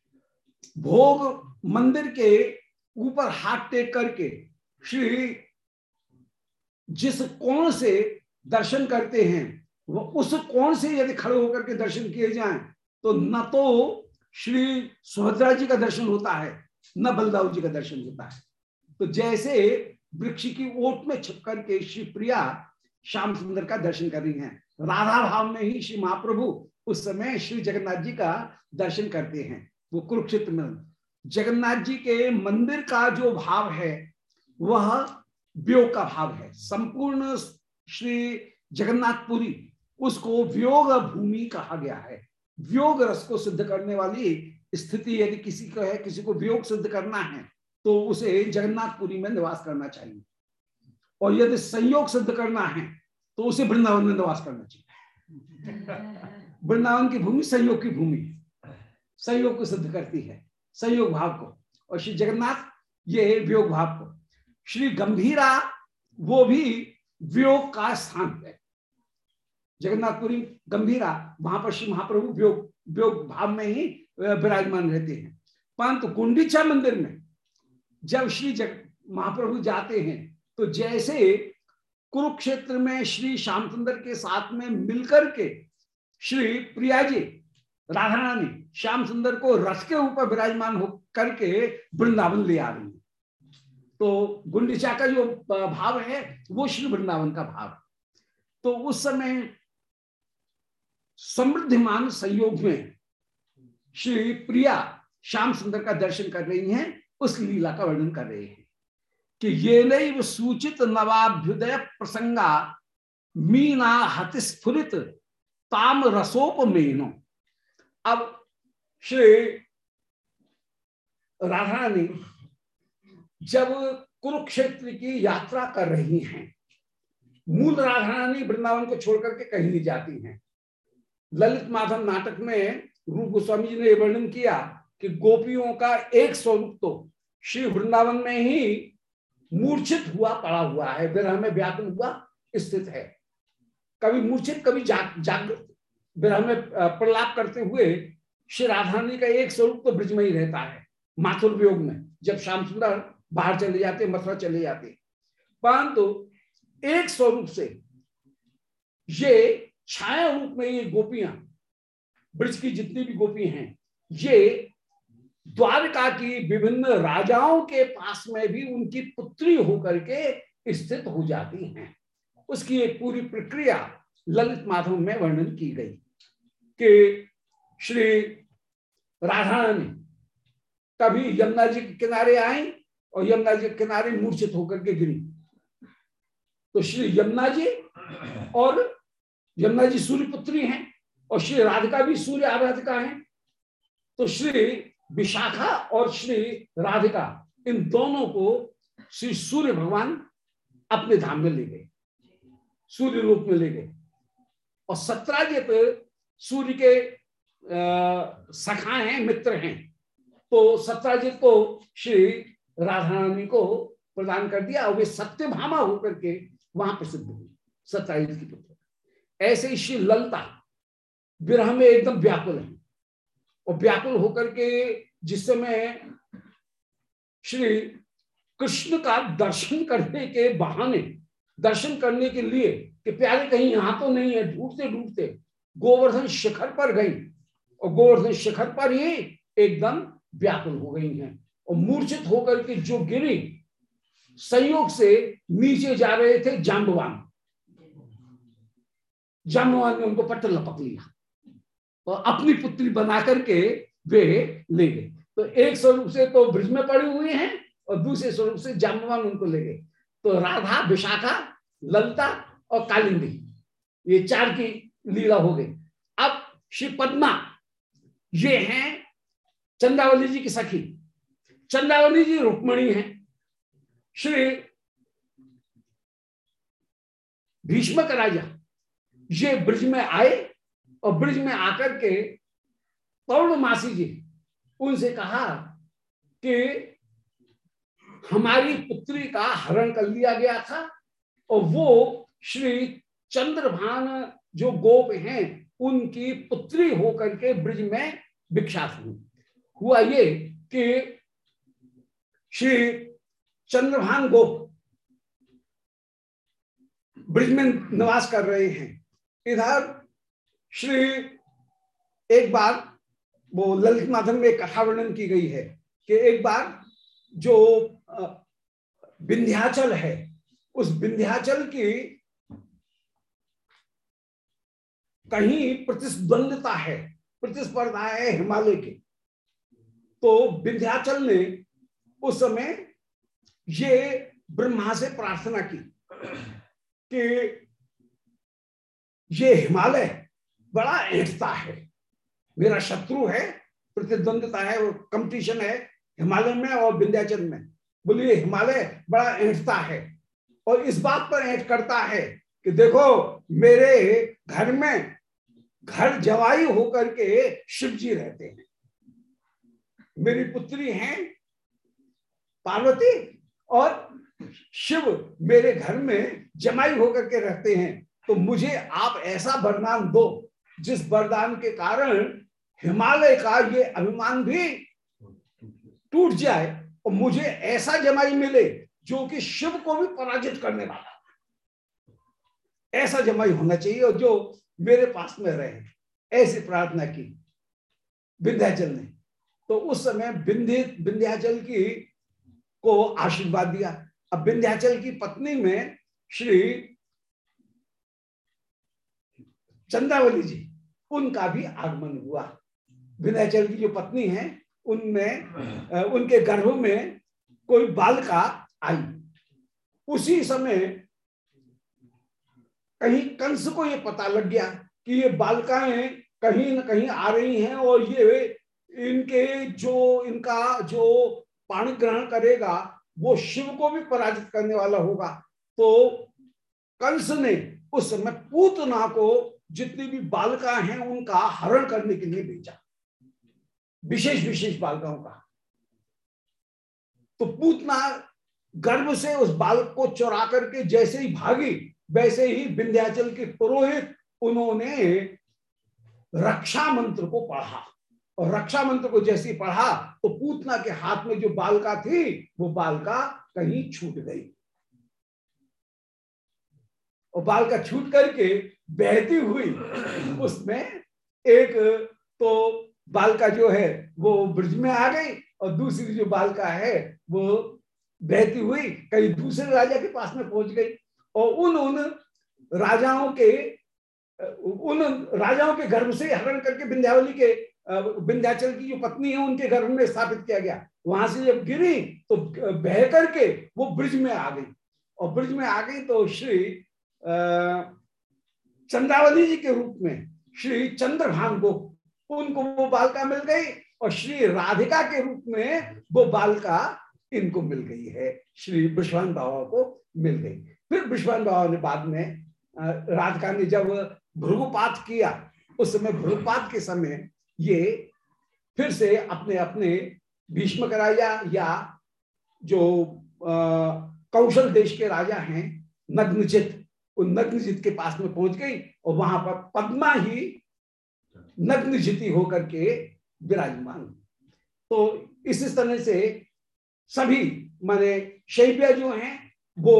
भोग मंदिर के ऊपर हाथ टेक करके श्री जिस कोण से दर्शन करते हैं वो उस कोण से यदि खड़े होकर के दर्शन किए जाएं तो न तो श्री सुभद्रा जी का दर्शन होता है न बलदाऊ जी का दर्शन होता है। तो जैसे वृक्ष की ओट में छिप करके श्री प्रिया श्याम सुंदर का दर्शन कर रही हैं, राधा भाव में ही श्री महाप्रभु उस समय श्री जगन्नाथ जी का दर्शन करते हैं। वो कुरुक्षेत्र में जगन्नाथ जी के मंदिर का जो भाव है वह वियोग का भाव है। संपूर्ण श्री जगन्नाथपुरी उसको वियोग भूमि कहा गया है। वियोग रस को सिद्ध करने वाली स्थिति यदि किसी को है, किसी को वियोग सिद्ध करना है तो उसे जगन्नाथपुरी में निवास करना चाहिए, और यदि संयोग सिद्ध करना है तो उसे वृंदावन में निवास करना चाहिए। वृंदावन की भूमि संयोग की भूमि है, संयोग को सिद्ध करती है, संयोग भाव को, और श्री जगन्नाथ ये वियोग भाव को। श्री गंभीरा वो भी वियोग का स्थान है। जगन्नाथपुरी गंभीरा, वहां पर श्री महाप्रभु वियोग भाव में ही विराजमान रहते हैं। परंतु गुंडीचा मंदिर में जब श्री महाप्रभु जाते हैं तो जैसे कुरुक्षेत्र में श्री श्याम सुंदर के साथ में मिलकर के श्री प्रिया जी राधा रानी श्याम सुंदर को रथ के ऊपर विराजमान होकर के वृंदावन ले आ रही है, तो गुंडीचा का जो भाव है वो श्री वृंदावन का भाव। तो उस समय समृद्धिमान संयोग में श्री प्रिया श्याम सुंदर का दर्शन कर रही हैं, उस लीला का वर्णन कर रहे हैं कि ये नैव सूचित नवाभ्युदय प्रसंगा मीना हतिस्फुरित ताम रसोपमेनो। अब श्री राधा रानी जब कुरुक्षेत्र की यात्रा कर रही हैं, मूल राधा रानी वृंदावन को छोड़कर के कहीं नहीं जाती हैं। ललित माधव नाटक में रूप गोस्वामी जी ने वर्णन किया कि गोपियों का एक स्वरूप तो श्री वृंदावन में ही मूर्छित हुआ पड़ा हुआ है, विरह में व्याकुल हुआ स्थित है। कभी मूर्छित कभी जागृत विरह में प्रलाप करते हुए श्री राधा रानी का एक स्वरूप तो ब्रज में ही रहता है। माथुर वियोग में जब श्याम सुंदर बाहर चले जाते, मथुरा चले जाते, परंतु एक स्वरूप से ये छाया रूप में ये गोपियां, ब्रज की जितनी भी गोपी हैं, ये द्वारका की विभिन्न राजाओं के पास में भी उनकी पुत्री होकर के स्थित हो जाती हैं। उसकी एक पूरी प्रक्रिया ललित माधव में वर्णन की गई कि श्री राधा रानी कभी यमुना जी के किनारे आई और यमुना जी के किनारे मूर्छित होकर के गिरी। तो श्री यमुना जी और यमुना जी सूर्य पुत्री हैं और श्री राधिका भी सूर्य आराधिका हैं। तो श्री विशाखा और श्री राधिका इन दोनों को श्री सूर्य भगवान अपने धाम में ले गए। सूर्य रूप में ले गए। और सत्राजित सूर्य के सखा हैं, मित्र हैं। तो सत्राजित को श्री राधा रानी को प्रदान कर दिया और वे सत्यभामा होकर के वहां प्रसिद्ध हुई, सत्राजित की पुत्र। ऐसे ही श्री ललिता विरह में एकदम व्याकुल है, और व्याकुल होकर के जिस समय श्री कृष्ण का दर्शन करने के बहाने, दर्शन करने के लिए कि प्यारे कहीं यहां तो नहीं है, ढूंढते ढूंढते गोवर्धन शिखर पर गई, और गोवर्धन शिखर पर ही एकदम व्याकुल हो गई हैं, और मूर्छित होकर के जो गिरी, संयोग से नीचे जा रहे थे जाम्बवान, जाम्बवान ने उनको पट्ट लपक लिया और अपनी पुत्री बना करके वे ले गए। तो एक स्वरूप से तो ब्रिज में पड़ी हुई हैं, और दूसरे स्वरूप से जाम्बवान उनको ले गए। तो राधा, विशाखा, ललिता और कालिंदी, ये चार की लीला हो गई। अब श्री पद्मा, ये हैं चंद्रावली जी की सखी। चंद्रावली जी रुक्मणी हैं। श्री भीष्मक राजा ये ब्रिज में आए, और ब्रिज में आकर के पौर्णमासी जी उनसे कहा कि हमारी पुत्री का हरण कर लिया गया था, और वो श्री चंद्रभान जो गोप हैं उनकी पुत्री होकर के ब्रिज में विख्यात हुई। हुआ ये कि श्री चंद्रभान गोप ब्रिज में निवास कर रहे हैं। इधर श्री एक बार वो ललित माधव में कथा वर्णन की गई है कि एक बार जो विंध्याचल है, उस विंध्याचल की कहीं प्रतिद्वंदता है, प्रतिस्पर्धा है हिमालय की। तो विंध्याचल ने उस समय ये ब्रह्मा से प्रार्थना की कि ये हिमालय बड़ा ऐंठता है, मेरा शत्रु है, प्रतिद्वंदता है, वो कंपटीशन है हिमालय में और विंध्याचल में। बोलिए हिमालय बड़ा ऐंठता है, और इस बात पर ऐंठ करता है कि देखो मेरे घर में घर जवाई होकर के शिव जी रहते हैं, मेरी पुत्री हैं पार्वती, और शिव मेरे घर में जमाई होकर के रहते हैं। तो मुझे आप ऐसा वरदान दो जिस वरदान के कारण हिमालय का ये अभिमान भी टूट जाए, और मुझे ऐसा जमाई मिले जो कि शिव को भी पराजित करने वाला, ऐसा जमाई होना चाहिए और जो मेरे पास में रहे। ऐसी प्रार्थना की विंध्याचल ने। तो उस समय विंध्याचल की को आशीर्वाद दिया। अब विंध्याचल की पत्नी में श्री चंद्रावली जी, उनका भी आगमन हुआ। विंध्याचल की जो पत्नी है उनमें उनके गर्भ में कोई बालिका आई। उसी समय कहीं कंस को ये पता लग गया कि ये बालिकाएं कहीं न कहीं आ रही हैं, और ये इनके इनका जो पाणी ग्रहण करेगा वो शिव को भी पराजित करने वाला होगा। तो कंस ने उस समय पूतना को जितनी भी बालिका हैं उनका हरण करने के लिए भेजा, विशेष विशेष बालिकाओं का। तो पूतना गर्भ से उस बालक को चुरा करके जैसे ही भागी, वैसे ही विंध्याचल के पुरोहित उन्होंने रक्षा मंत्र को पढ़ा, और रक्षा मंत्र को जैसे ही पढ़ा तो पूतना के हाथ में जो बालिका थी वो बालिका कहीं छूट गई, और बालिका छूट करके बहती हुई उसमें एक तो बालिका जो है वो ब्रिज में आ गई, और दूसरी जो बालिका है वो बहती हुई कहीं दूसरे राजा के पास में पहुंच गई, और उन राजाओं के गर्भ से हरण करके विंध्याचल की जो पत्नी है उनके गर्भ में स्थापित किया गया। वहां से जब गिरी तो बह करके वो ब्रिज में आ गई, और ब्रिज में आ गई तो श्री चंद्रावली जी के रूप में श्री चंद्रभान को उनको वो बालिका मिल गई, और श्री राधिका के रूप में वो बालिका इनको मिल गई है, श्री वृषभान बाबा को मिल गई। फिर वृषभान बाबा ने बाद में राधिका ने जब भृगुपात किया, उस समय भृगुपात के समय ये फिर से अपने अपने भीष्मक राजा या जो कौशल देश के राजा हैं नग्नजित, उन नग्नजित के पास में पहुंच गई और वहां पर पद्मा ही नग्नजिति होकर के विराजमान। तो इस तरह से सभी माने शैव्य जो हैं वो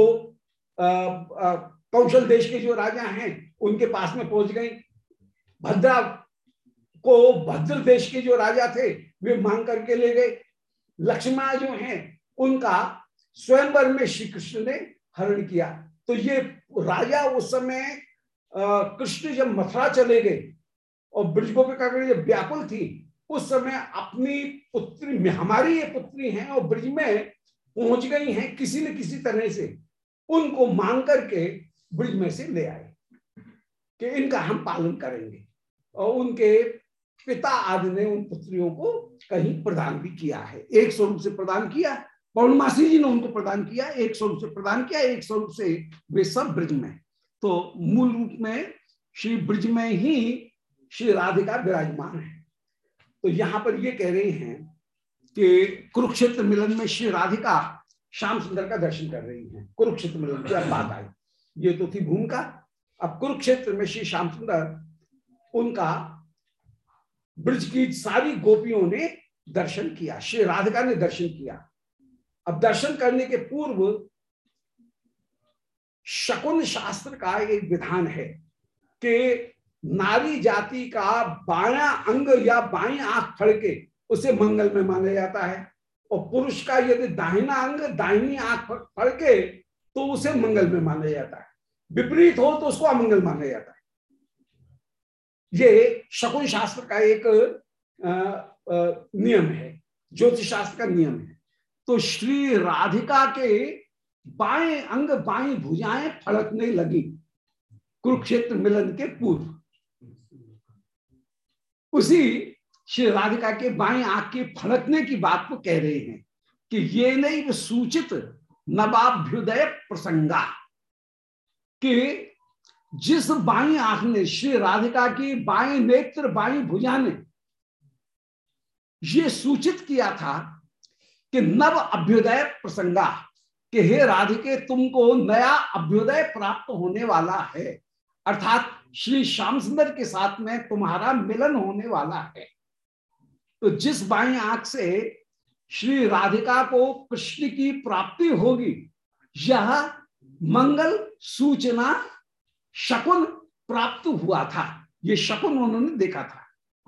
कौशल देश के जो राजा हैं उनके पास में पहुंच गई। भद्रा को भद्र देश के जो राजा थे वे मांग करके ले गए। लक्ष्मण जो हैं उनका स्वयंवर में श्री कृष्ण ने हरण किया। तो ये राजा उस समय कृष्ण जब मथुरा चले गए और ब्रजगोपिका जब व्याकुल थी, उस समय अपनी पुत्री, हमारी ये पुत्री हैं और ब्रज में पहुंच गई हैं, किसी न किसी तरह से उनको मांग करके ब्रज में से ले आए कि इनका हम पालन करेंगे। और उनके पिता आदि ने उन पुत्रियों को कहीं प्रदान भी किया है। एक स्वरूप से प्रदान किया, पौर्णमासी जी ने उनको प्रदान किया, एक स्वरूप से प्रदान किया, एक स्वरूप से वे सब ब्रज में। तो मूल रूप में श्री ब्रज में ही श्री राधिका विराजमान है। तो यहां पर ये कह रहे हैं कि कुरुक्षेत्र मिलन में श्री राधिका श्याम सुंदर का दर्शन कर रही हैं। कुरुक्षेत्र मिलन की बात आई, ये तो थी भूमिका। अब कुरुक्षेत्र में श्री श्याम सुंदर उनका ब्रज की सारी गोपियों ने दर्शन किया, श्री राधिका ने दर्शन किया। अब दर्शन करने के पूर्व शकुन शास्त्र का एक विधान है कि नारी जाति का बायां अंग या बाईं आंख फड़के उसे मंगल में माना जाता है, और पुरुष का यदि दाहिना अंग दाहिनी आंख फड़के तो उसे मंगल में माना जाता है, विपरीत हो तो उसको अमंगल माना जाता है। ये शकुन शास्त्र का एक नियम है, ज्योतिष शास्त्र का नियम है। तो श्री राधिका के बाएं अंग बाएं भुजाएं फड़कने लगी कुरुक्षेत्र मिलन के पूर्व। उसी श्री राधिका के बाएं आंख के फड़कने की बात को कह रहे हैं कि ये नहीं सूचित नवाभ्युदय प्रसंगा, कि जिस बाईं आंख ने श्री राधिका की बाएं नेत्र बाईं भुजा ने ये सूचित किया था कि नव अभ्युदय प्रसंगा, कि हे राधिके तुमको नया अभ्युदय प्राप्त होने वाला है, अर्थात श्री श्याम सुंदर के साथ में तुम्हारा मिलन होने वाला है। तो जिस बाईं आंख से श्री राधिका को कृष्ण की प्राप्ति होगी, यह मंगल सूचना शकुन प्राप्त हुआ था, ये शकुन उन्होंने देखा था।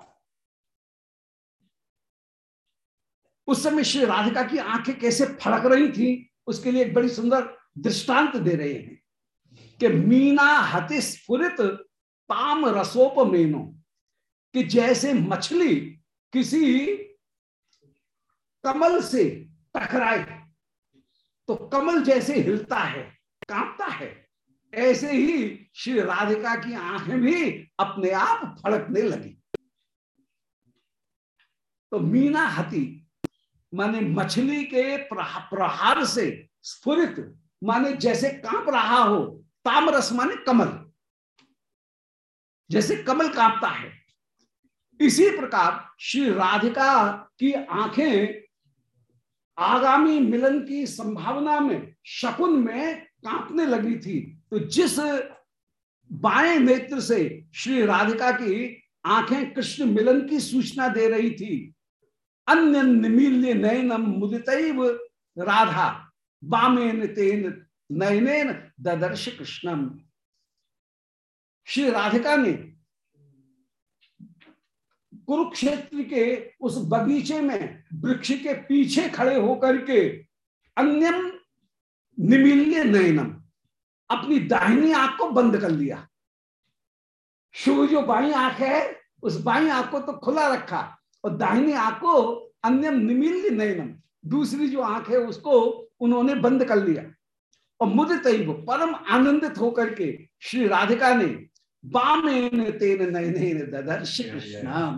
उस समय श्री राधिका की आंखें कैसे फड़क रही थी, उसके लिए एक बड़ी सुंदर दृष्टांत दे रहे हैं कि मीना हति स्फुरित ताम रसोपमेनो, कि जैसे मछली किसी कमल से टकराए तो कमल जैसे हिलता है कांपता है, ऐसे ही श्री राधिका की आंखें भी अपने आप फड़कने लगी। तो मीना हति माने मछली के प्रहार से, स्फुरित माने जैसे कांप रहा हो, तामरस माने कमल, जैसे कमल कांपता है, इसी प्रकार श्री राधिका की आंखें आगामी मिलन की संभावना में शकुन में कांपने लगी थी। तो जिस बाएं नेत्र से श्री राधिका की आंखें कृष्ण मिलन की सूचना दे रही थी, अन्य निमील्य नयनम मुदितैव राधा वामेन तेन नयनेन ददर्श कृष्णम, श्री राधिका ने कुरुक्षेत्र के उस बगीचे में वृक्ष के पीछे खड़े होकर के अन्यम निमील्य नयनम, अपनी दाहिनी आंख को बंद कर लिया। शुभ जो बाईं आंख है उस बाईं आंख को तो खुला रखा और दाहिनी आंख को अन्यम निमील्य नयनम, दूसरी जो आंख है उसको उन्होंने बंद कर लिया। और मुदितैव परम आनंदित होकर के श्री राधिका ने वामेन तेन नयनेन ददर्श कृष्णम,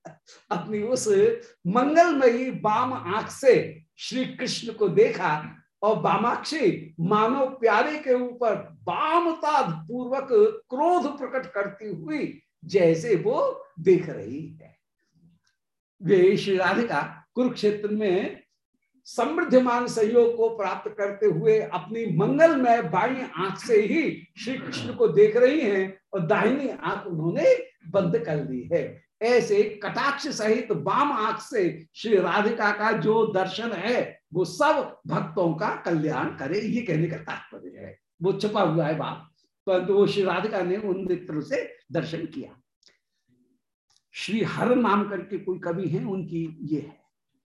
अपनी उस मंगलमयी वाम आंख से श्री कृष्ण को देखा। और वामाक्षी मानव प्यारे के ऊपर वामता पूर्वक क्रोध प्रकट करती हुई जैसे वो देख रही है। वे श्री राधिका कुरुक्षेत्र में समृद्धिमान सहयोग को प्राप्त करते हुए अपनी मंगलमय बाईं आंख से ही श्री कृष्ण को देख रही हैं और दाहिनी आंख उन्होंने बंद कर ली है। ऐसे कटाक्ष सहित वाम आंख से श्री राधिका का जो दर्शन है वो सब भक्तों का कल्याण करे, ये कहने का तात्पर्य है। वो छुपा हुआ है बात, परंतु वो श्री राधिका ने उन नेत्रों से दर्शन किया। श्री हर नाम करके कोई कवि हैं, उनकी ये है।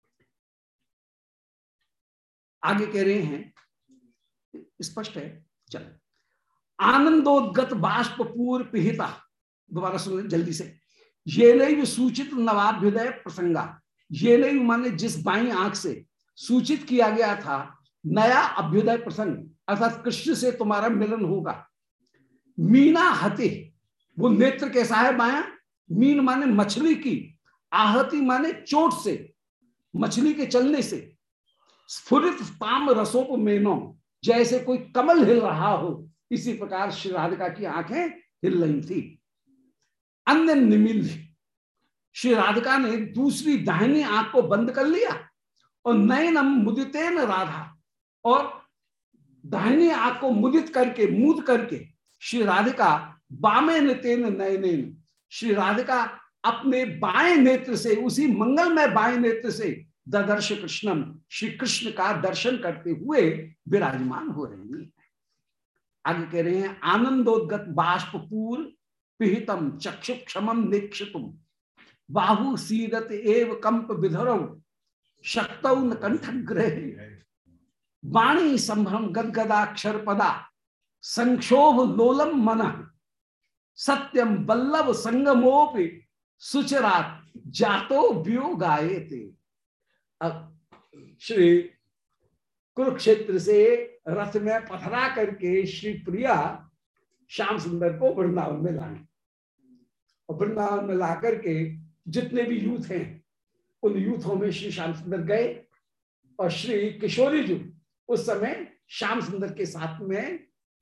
आगे कह रहे हैं, स्पष्ट है, चलो। आनंदोद्गत बाष्प पूर्व पिहिता, दोबारा सुन जल्दी से। ये नहीं सूचित नवाभ्युदय प्रसंगा, ये नहीं माने जिस बाईं आंख से सूचित किया गया था नया अभ्युदय प्रसंग, अर्थात कृष्ण से तुम्हारा मिलन होगा। मीना हते, वो नेत्र कैसा है बाया? मीन माने मछली की, आहति माने चोट से, मछली के चलने से। स्फुरित ताम रसोपमेनो, जैसे कोई कमल हिल रहा हो, इसी प्रकार श्री राधिका की आंखें हिल रही थी। अन्य निमिल, श्री राधिका ने दूसरी दाहिनी आंख को बंद कर लिया और नयनम मुदितेन राधा, और दाहिनी आंख को मुदित करके, मूद करके श्री राधिका बामे नेतेन नयनेन, श्री राधिका अपने बाएं नेत्र से, उसी मंगलमय बाएं नेत्र से ददर्श कृष्णम, श्री कृष्ण का दर्शन करते हुए विराजमान हो रही है। आगे कह रहे हैं, आनंदोद्गत बाष्पूर पिहितम चक्षु क्षमम निक्षितुम बाहु सीदत एव कंप विधरौ शक्तौ न कंठग्रहे वाणी संभ्रम गदगदाक्षर पदा संक्षोभ लोलम मनः सत्यम बल्लभ संगमोपि सुचरात जातो वियोगायते। अब श्री कुरुक्षेत्र से रथ में पथरा करके श्री प्रिया श्याम सुंदर को वृंदावन में लाए, और वृंदावन में ला करके जितने भी यूथ हैं उन यूथों में श्री श्याम सुंदर गए, और श्री किशोरी जी उस समय श्याम सुंदर के साथ में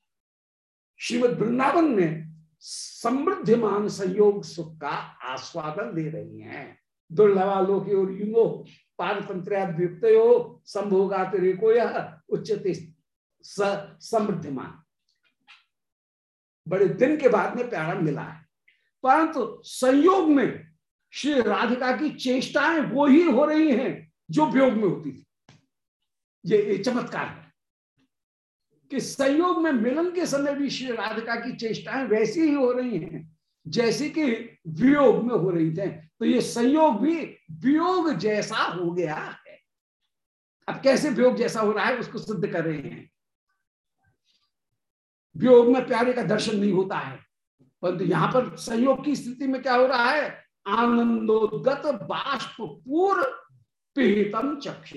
श्रीमद वृंदावन में समृद्धिमान संयोग सुख का आस्वादन ले रही हैं। दुर्लभालोक और युगो पारतंत्र्याद्युक्तयो संभोगातिरेको यह उच्चते समृद्धिमान। बड़े दिन के बाद में प्यारा मिला है, परंतु संयोग में श्री राधिका की चेष्टाएं वो ही हो रही हैं जो वियोग में होती थी। ये चमत्कार है कि संयोग में मिलन के समय भी श्री राधिका की चेष्टाएं वैसी ही हो रही हैं जैसे कि वियोग में हो रही थे। तो ये संयोग भी वियोग जैसा हो गया है। अब कैसे वियोग जैसा हो रहा है उसको सिद्ध कर रहे हैं। वियोग में प्यारे का दर्शन नहीं होता है, परंतु यहां पर संयोग की स्थिति में क्या हो रहा है? आनंदोद्गत बाष्प पूर्व पिहितम चक्षु,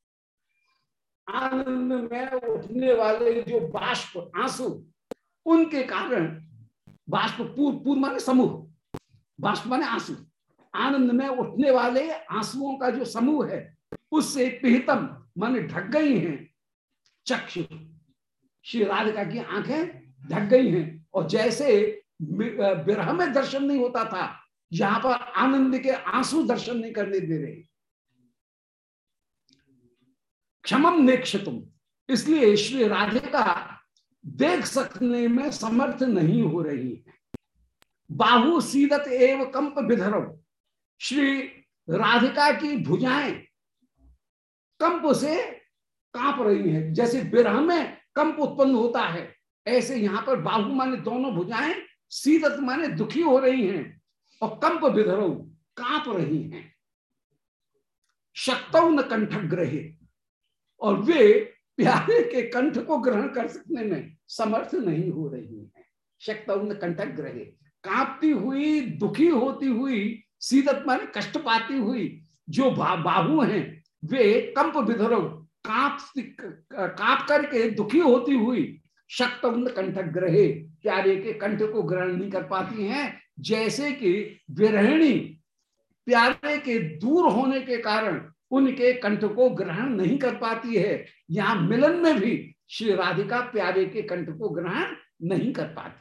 आनंद में उठने वाले जो बाष्प आंसू, उनके कारण बाष्प पूर्व माने समूह, बाष्प माने आंसू, आनंद में उठने वाले आंसुओं का जो समूह है उससे पिहितम माने ढक गई हैं चक्षु, श्री राधिका की आंखें ढक गई हैं। और जैसे विरह में दर्शन नहीं होता था, यहां पर आनंद के आंसू दर्शन नहीं करने दे रहे। क्षमम नेक्षितुम, इसलिए श्री राधिका देख सकने में समर्थ नहीं हो रही है। बाहु सीदत एव कंप विधरव, श्री राधिका की भुजाएं कंप से कांप रही हैं। जैसे विरह में कंप उत्पन्न होता है, ऐसे यहां पर बाहु माने दोनों भुजाएं, सीदत माने दुखी हो रही हैं, और कंप विधरव कांप रही हैं। शक्तौ न कंठग्रहे, और वे प्यारे के कंठ को ग्रहण कर सकने में समर्थ नहीं हो रही है। शक्तौ न कंठग्रहे, कांपती हुई, दुखी होती हुई, सीदत माने कष्ट पाती हुई जो बाहु हैं, वे कंप विधरव कांप करके दुखी होती हुई शक्तौ न कंठग्रहे, प्यारे के कंठ को ग्रहण नहीं कर पाती हैं। जैसे कि विरहिणी प्यारे के दूर होने के कारण उनके कंठ को ग्रहण नहीं कर पाती है। यहां मिलन में भी श्री राधिका प्यारे के कंठ को ग्रहण नहीं कर पाती।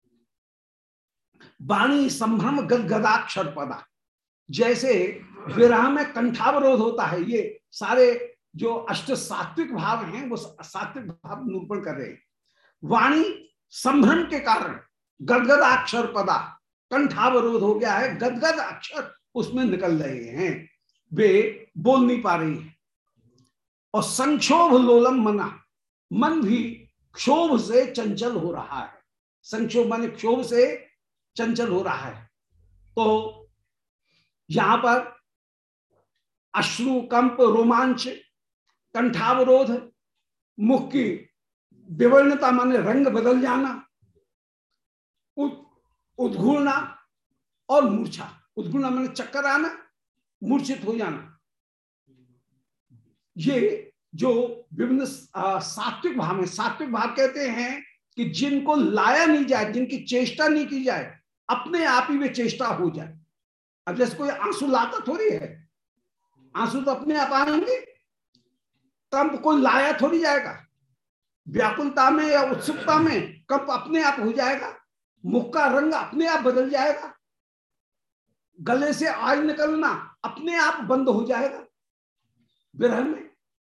वाणी संभ्रम गदगदाक्षर पदा, जैसे विरह में कंठावरोध होता है, ये सारे जो अष्ट सात्विक भाव हैं वो सात्विक भाव निरूपण कर रहे हैं। वाणी संभ्रम के कारण गदगदाक्षर पदा, कंठावरोध हो गया है, गदगद अक्षर उसमें निकल रहे हैं, वे बोल नहीं पा रही है। और संक्षोभ लोलम मना, मन भी क्षोभ से चंचल हो रहा है। संक्षोभ माने क्षोभ से चंचल हो रहा है। तो यहां पर अश्रु कंप रोमांच, कंठावरोध, मुख की विवर्णता माने रंग बदल जाना, उद्घूर्णा और मूर्छा। उद्घूर्णा माने चक्कर आना, मूर्छित हो जाना। ये जो विभिन्न सात्विक भाव है, सात्विक भाव कहते हैं कि जिनको लाया नहीं जाए, जिनकी चेष्टा नहीं की जाए, अपने आप ही वे चेष्टा हो जाए। अब जैसे कोई आंसू लाता थोड़ी है, आंसू तो अपने आप आएंगे, कंप कोई लाया थोड़ी जाएगा। व्याकुलता में या उत्सुकता में कंप अपने आप हो जाएगा, मुख का रंग अपने आप बदल जाएगा, गले से आग निकलना अपने आप बंद हो जाएगा। विरह में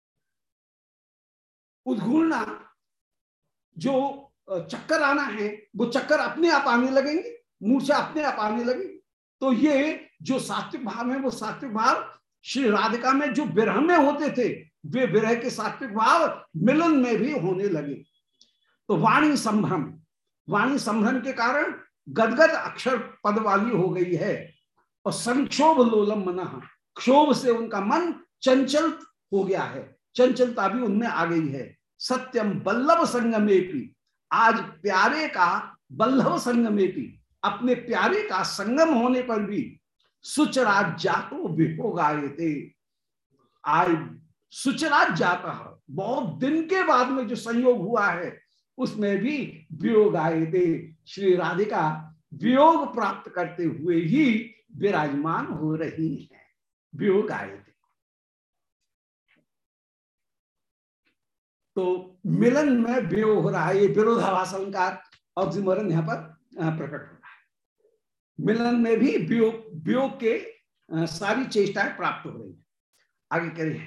उद्घूर्णा, जो चक्कर आना है, वो चक्कर अपने आप आने लगेंगे, मूर्छा अपने आप आने लगेगी। तो ये जो सात्विक भाव है, वो सात्विक भाव श्री राधिका में जो विरह में होते थे, वे विरह के सात्विक भाव मिलन में भी होने लगे। तो वाणी संभ्रम, वाणी संभ्रम के कारण गदगद अक्षर पद वाली हो गई है। और संक्षोभ लोलम मना, क्षोभ से उनका मन चंचल हो गया है, चंचलता भी उनमें आ गई है। सत्यम बल्लभ संगमेपि, आज प्यारे का बल्लभ संगमेपि, अपने प्यारे का संगम होने पर भी सुचरात जातो विभोग आए थे। आज सुचरात जाता, बहुत दिन के बाद में जो संयोग हुआ है उसमें भी वियोग आए थे। श्री राधिका वियोग प्राप्त करते हुए ही विराजमान हो रही है, वियोग आए थे। तो मिलन में वियोग हो रहा है, ये विरोधाभास अलंकार ऑक्सीमोरन यहाँ पर प्रकट हो रहा है। मिलन में भी वियोग के सारी चेष्टाएं प्राप्त हो रही है। आगे करिए।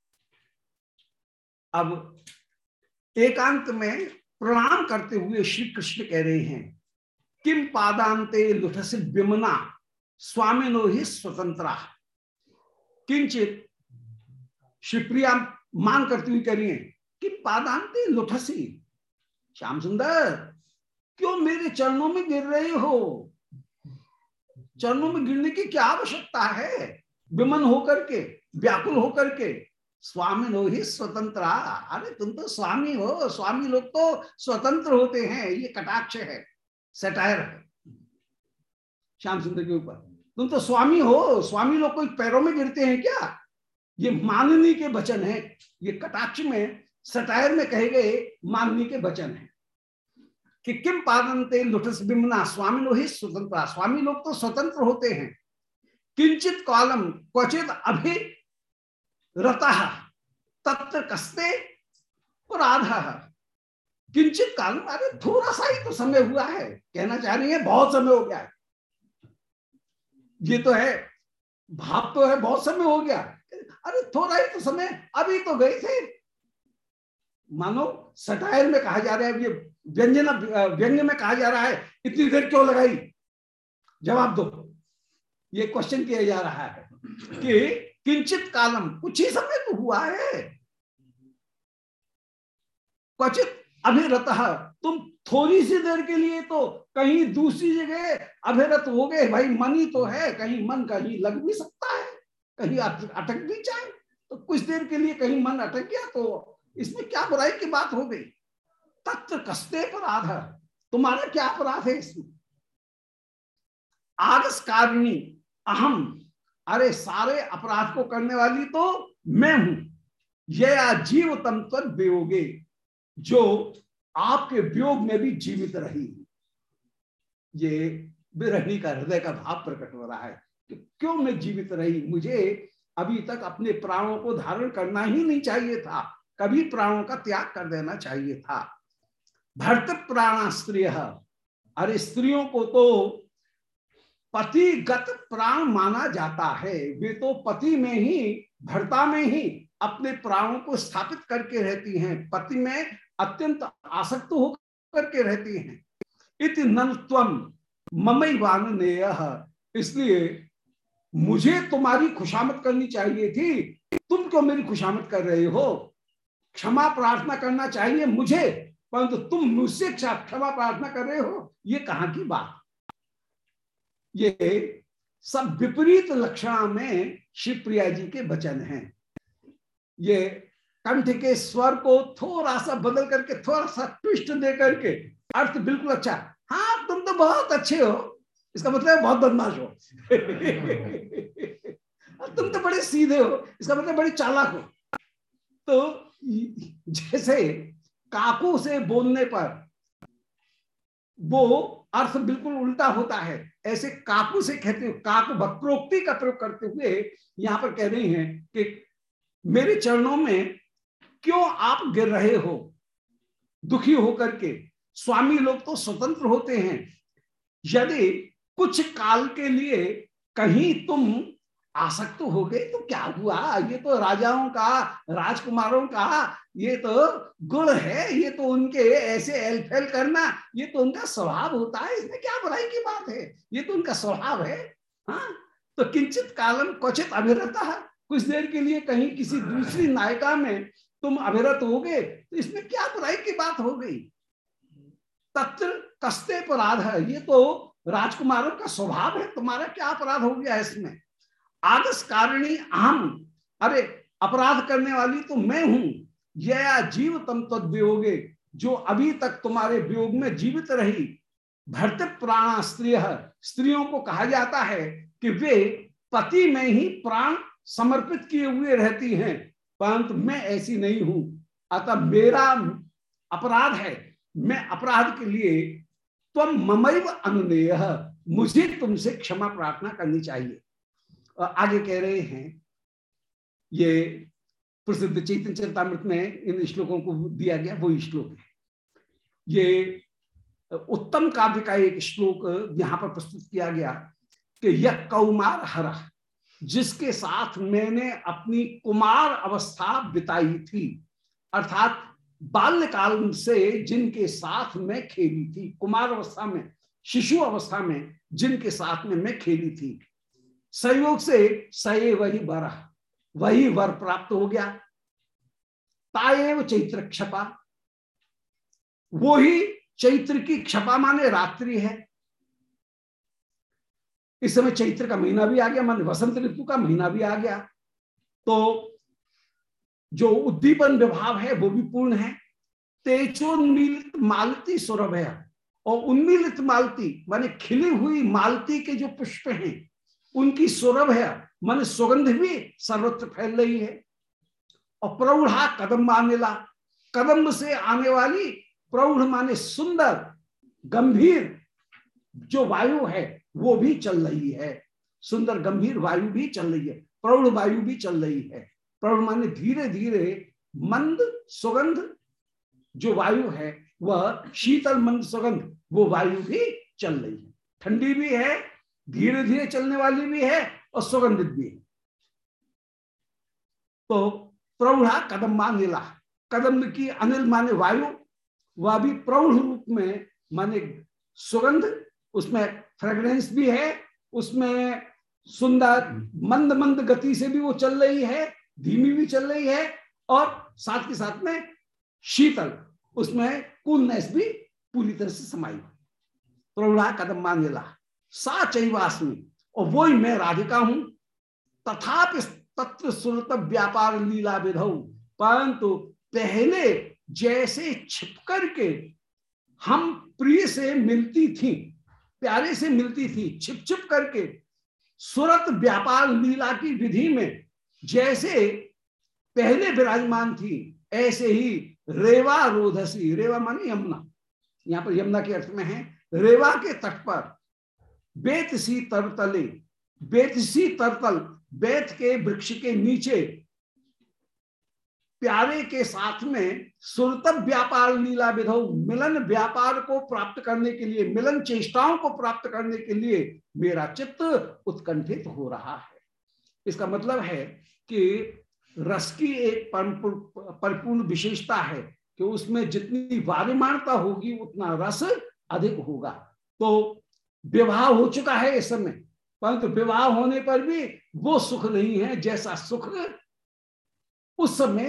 अब एकांत में प्रणाम करते हुए श्री कृष्ण कह रहे हैं, किम पादांते लुठसि विमना स्वामिनो ही स्वतंत्रा। किंचित शिवप्रिया मान करती हुई कह रही है कि पादांते लुठसी, श्याम सुंदर क्यों मेरे चरणों में गिर रहे हो? चरणों में गिरने की क्या आवश्यकता है? विमन होकर के, व्याकुल होकर के, स्वामिनो ही स्वतंत्रा। अरे तुम तो स्वामी हो, स्वामी लोग तो स्वतंत्र होते हैं। ये कटाक्ष है, सटायर है श्याम सुंदर के ऊपर। तुम तो स्वामी हो, स्वामी लोग कोई पैरों में गिरते हैं क्या? ये माननी के वचन है, ये कटाक्ष में सटायर में कहे गए माननी के वचन है कि किम पादंते लुठस बिमना स्वामिनो ही स्वतंत्र। स्वामी लोग तो स्वतंत्र होते हैं। किंचित कालम क्वचित अभि रतः तत्र कस्ते और आधा। किंचित कालम, अरे थोड़ा सा ही तो समय हुआ है, कहना चाह रही है बहुत समय हो गया है। ये तो है, भाव तो है बहुत समय हो गया, अरे थोड़ा ही तो समय, अभी तो गए थे। मानो सटायर में कहा जा रहा है, ये व्यंग्य में कहा जा रहा है, इतनी देर क्यों लगाई? जवाब दो, ये क्वेश्चन किया जा रहा है कि किंचित कालम, कुछ ही समय तो हुआ है। क्वचित अभिरतः, तुम थोड़ी सी देर के लिए तो कहीं दूसरी जगह अभिरत हो गए। भाई मन ही तो है, कहीं मन कहीं लग भी सकता है, कहीं अटक भी जाए, तो कुछ देर के लिए कहीं मन अटक गया तो इसमें क्या बुराई की बात हो गई? तत्र कस्ते पर आधा, तुम्हारा क्या अपराध है इसमें? आगस कारिणी अहम, अरे सारे अपराध को करने वाली तो मैं हूं। ये जीव तम तक वियोगे, जो आपके वियोग में भी जीवित रही। ये विरहिणी का हृदय का भाव प्रकट हो रहा है कि क्यों मैं जीवित रही, मुझे अभी तक अपने प्राणों को धारण करना ही नहीं चाहिए था, कभी प्राणों का त्याग कर देना चाहिए था। भर्त प्राण स्त्रिय, अरे स्त्रियों को तो पतिगत प्राण माना जाता है, वे तो पति में ही, भर्ता में ही अपने प्राणों को स्थापित करके रहती हैं, पति में अत्यंत आसक्त होकर के रहती हैं। इति नन त्वम ममैवानुनेय, इसलिए मुझे तुम्हारी खुशामद करनी चाहिए थी, तुम क्यों मेरी खुशामद कर रहे हो? क्षमा प्रार्थना करना चाहिए मुझे, परंतु तुम मुझसे क्षमा प्रार्थना कर रहे हो, ये कहां की बात? ये सब विपरीत लक्षणा में शिवप्रिया जी के वचन हैं। ये कंठ के स्वर को थोड़ा सा बदल करके, थोड़ा सा ट्विस्ट दे करके अर्थ बिल्कुल अच्छा, हाँ तुम तो बहुत अच्छे हो, इसका मतलब बहुत बदमाश हो। तुम तो बड़े सीधे हो, इसका मतलब बड़ी चालाक हो। तो जैसे काकू से बोलने पर वो अर्थ बिल्कुल उल्टा होता है, ऐसे काकू से कहते हो, काकू वक्रोक्ति का प्रयोग करते हुए यहां पर कह रही हैं कि मेरे चरणों में क्यों आप गिर रहे हो दुखी होकर के? स्वामी लोग तो स्वतंत्र होते हैं, यदि कुछ काल के लिए कहीं तुम आसक्त हो गए तो क्या हुआ? ये तो राजाओं का, राजकुमारों का ये तो गुण है, ये तो उनके ऐसे एलफेल करना, ये तो उनका स्वभाव होता है, इसमें क्या बुराई की बात है, ये तो उनका स्वभाव है। हाँ, तो किंचित कालम क्वचित अभिरता, कुछ देर के लिए कहीं किसी दूसरी नायिका में तुम अभिरत हो गए तो इसमें क्या बुराई की बात हो गई? तत्र कस्ते अपराध है, ये तो राजकुमारों का स्वभाव है, तुम्हारा क्या अपराध हो गया इसमें? आदस कारिणी अहम, अरे अपराध करने वाली तो मैं हूं। यया जीव तम तद्वियोगे, जो अभी तक तुम्हारे वियोग में जीवित रही। भर्त प्राण स्त्रिय, स्त्रियों को कहा जाता है कि वे पति में ही प्राण समर्पित किए हुए रहती हैं, परंतु मैं ऐसी नहीं हूं, अतः मेरा अपराध है, मैं अपराध के लिए त्वम ममैव अनुनेय, मुझे तुमसे क्षमा प्रार्थना करनी चाहिए। आगे कह रहे हैं, ये प्रसिद्ध चैतन्य चरितामृत में इन श्लोकों को दिया गया वो श्लोक है। ये उत्तम काव्य का एक श्लोक यहां पर प्रस्तुत किया गया कि यह कौमार हर, जिसके साथ मैंने अपनी कुमार अवस्था बिताई थी, अर्थात बाल्यकाल से जिनके साथ मैं खेली थी, कुमार अवस्था में, शिशु अवस्था में जिनके साथ में मैं खेली थी, संयोग से सये वही वर, वही वर प्राप्त हो गया। ताएव चैत्र क्षपा, वो ही चैत्र की क्षपा माने रात्रि है। इस समय चैत्र का महीना भी आ गया, माने वसंत ऋतु का महीना भी आ गया, तो जो उद्दीपन विभाव है वो भी पूर्ण है। तेजोन्मीलित मालती सुरभ है, और उन्मीलित मालती माने खिली हुई मालती के जो पुष्प हैं उनकी सुरभ है, माने सुगंध भी सर्वत्र फैल रही है। और प्रौढ़ा कदम मानेला, कदम से आने वाली, प्रौढ़ माने सुंदर गंभीर जो वायु है वो भी चल रही है, सुंदर गंभीर वायु भी चल रही है, प्रौढ़ वायु भी चल रही है। प्रौढ़ माने धीरे धीरे मंद सुगंध जो वायु है वह शीतल मंद सुगंध वो वायु भी चल रही है, ठंडी भी है, धीरे धीरे चलने वाली भी है और सुगंधित भी है। तो प्रौढ़ा कदम मानेला, कदम की अनिल माने वायु, वह भी प्रौढ़ रूप में माने सुगंध, उसमें फ्रेग्रेंस भी है, उसमें सुंदर मंद मंद गति से भी वो चल रही है, धीमी भी चल रही है, और साथ के साथ में शीतल, उसमें कूलनेस भी पूरी तरह से समाई। प्रौढ़ा कदम मानेला सा चैवास्मी, और वो ही मैं राधिका हूं। तथापि तत्र सुरत व्यापार लीला विधौ, परंतु पहले जैसे छिपकर के हम प्रिय से मिलती थी, प्यारे से मिलती थी, छिप छिप करके सुरत व्यापार लीला की विधि में जैसे पहले विराजमान थी, ऐसे ही रेवा रोधसी, रेवा माने यमुना, यहां पर यमुना के अर्थ में है, रेवा के तट पर बेतसी तरतले, बेतसी तरतल बैठ के वृक्ष के नीचे प्यारे के साथ में सुरतब व्यापार लीला विधौ, मिलन व्यापार को प्राप्त करने के लिए, मिलन चेष्टाओं को प्राप्त करने के लिए मेरा चित्त उत्कंठित हो रहा है। इसका मतलब है कि रस की एक परिपूर्ण विशेषता है कि उसमें जितनी वारिमानता होगी उतना रस अधिक होगा। तो विवाह हो चुका है इस समय, परंतु विवाह होने पर भी वो सुख नहीं है जैसा सुख उस समय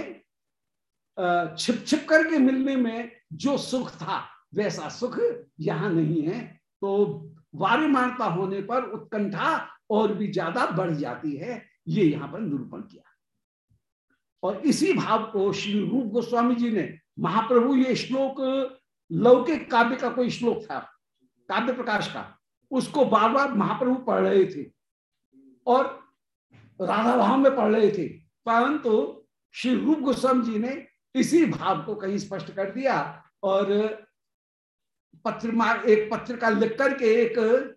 छिप छिप करके मिलने में जो सुख था, वैसा सुख यहां नहीं है। तो वारिमानता होने पर उत्कंठा और भी ज्यादा बढ़ जाती है, ये यहां पर निरूपण किया। और इसी भाव को श्री रूप गोस्वामी जी ने, महाप्रभु ये श्लोक लौकिक काव्य का कोई श्लोक था काव्य प्रकाश का, उसको बार बार महाप्रभु पढ़ रहे थे और राधा भाव में पढ़ रहे थे, परंतु श्री रूप गोस्वामी जी ने इसी भाव को कहीं स्पष्ट कर दिया और एक पत्र का लिख करके, एक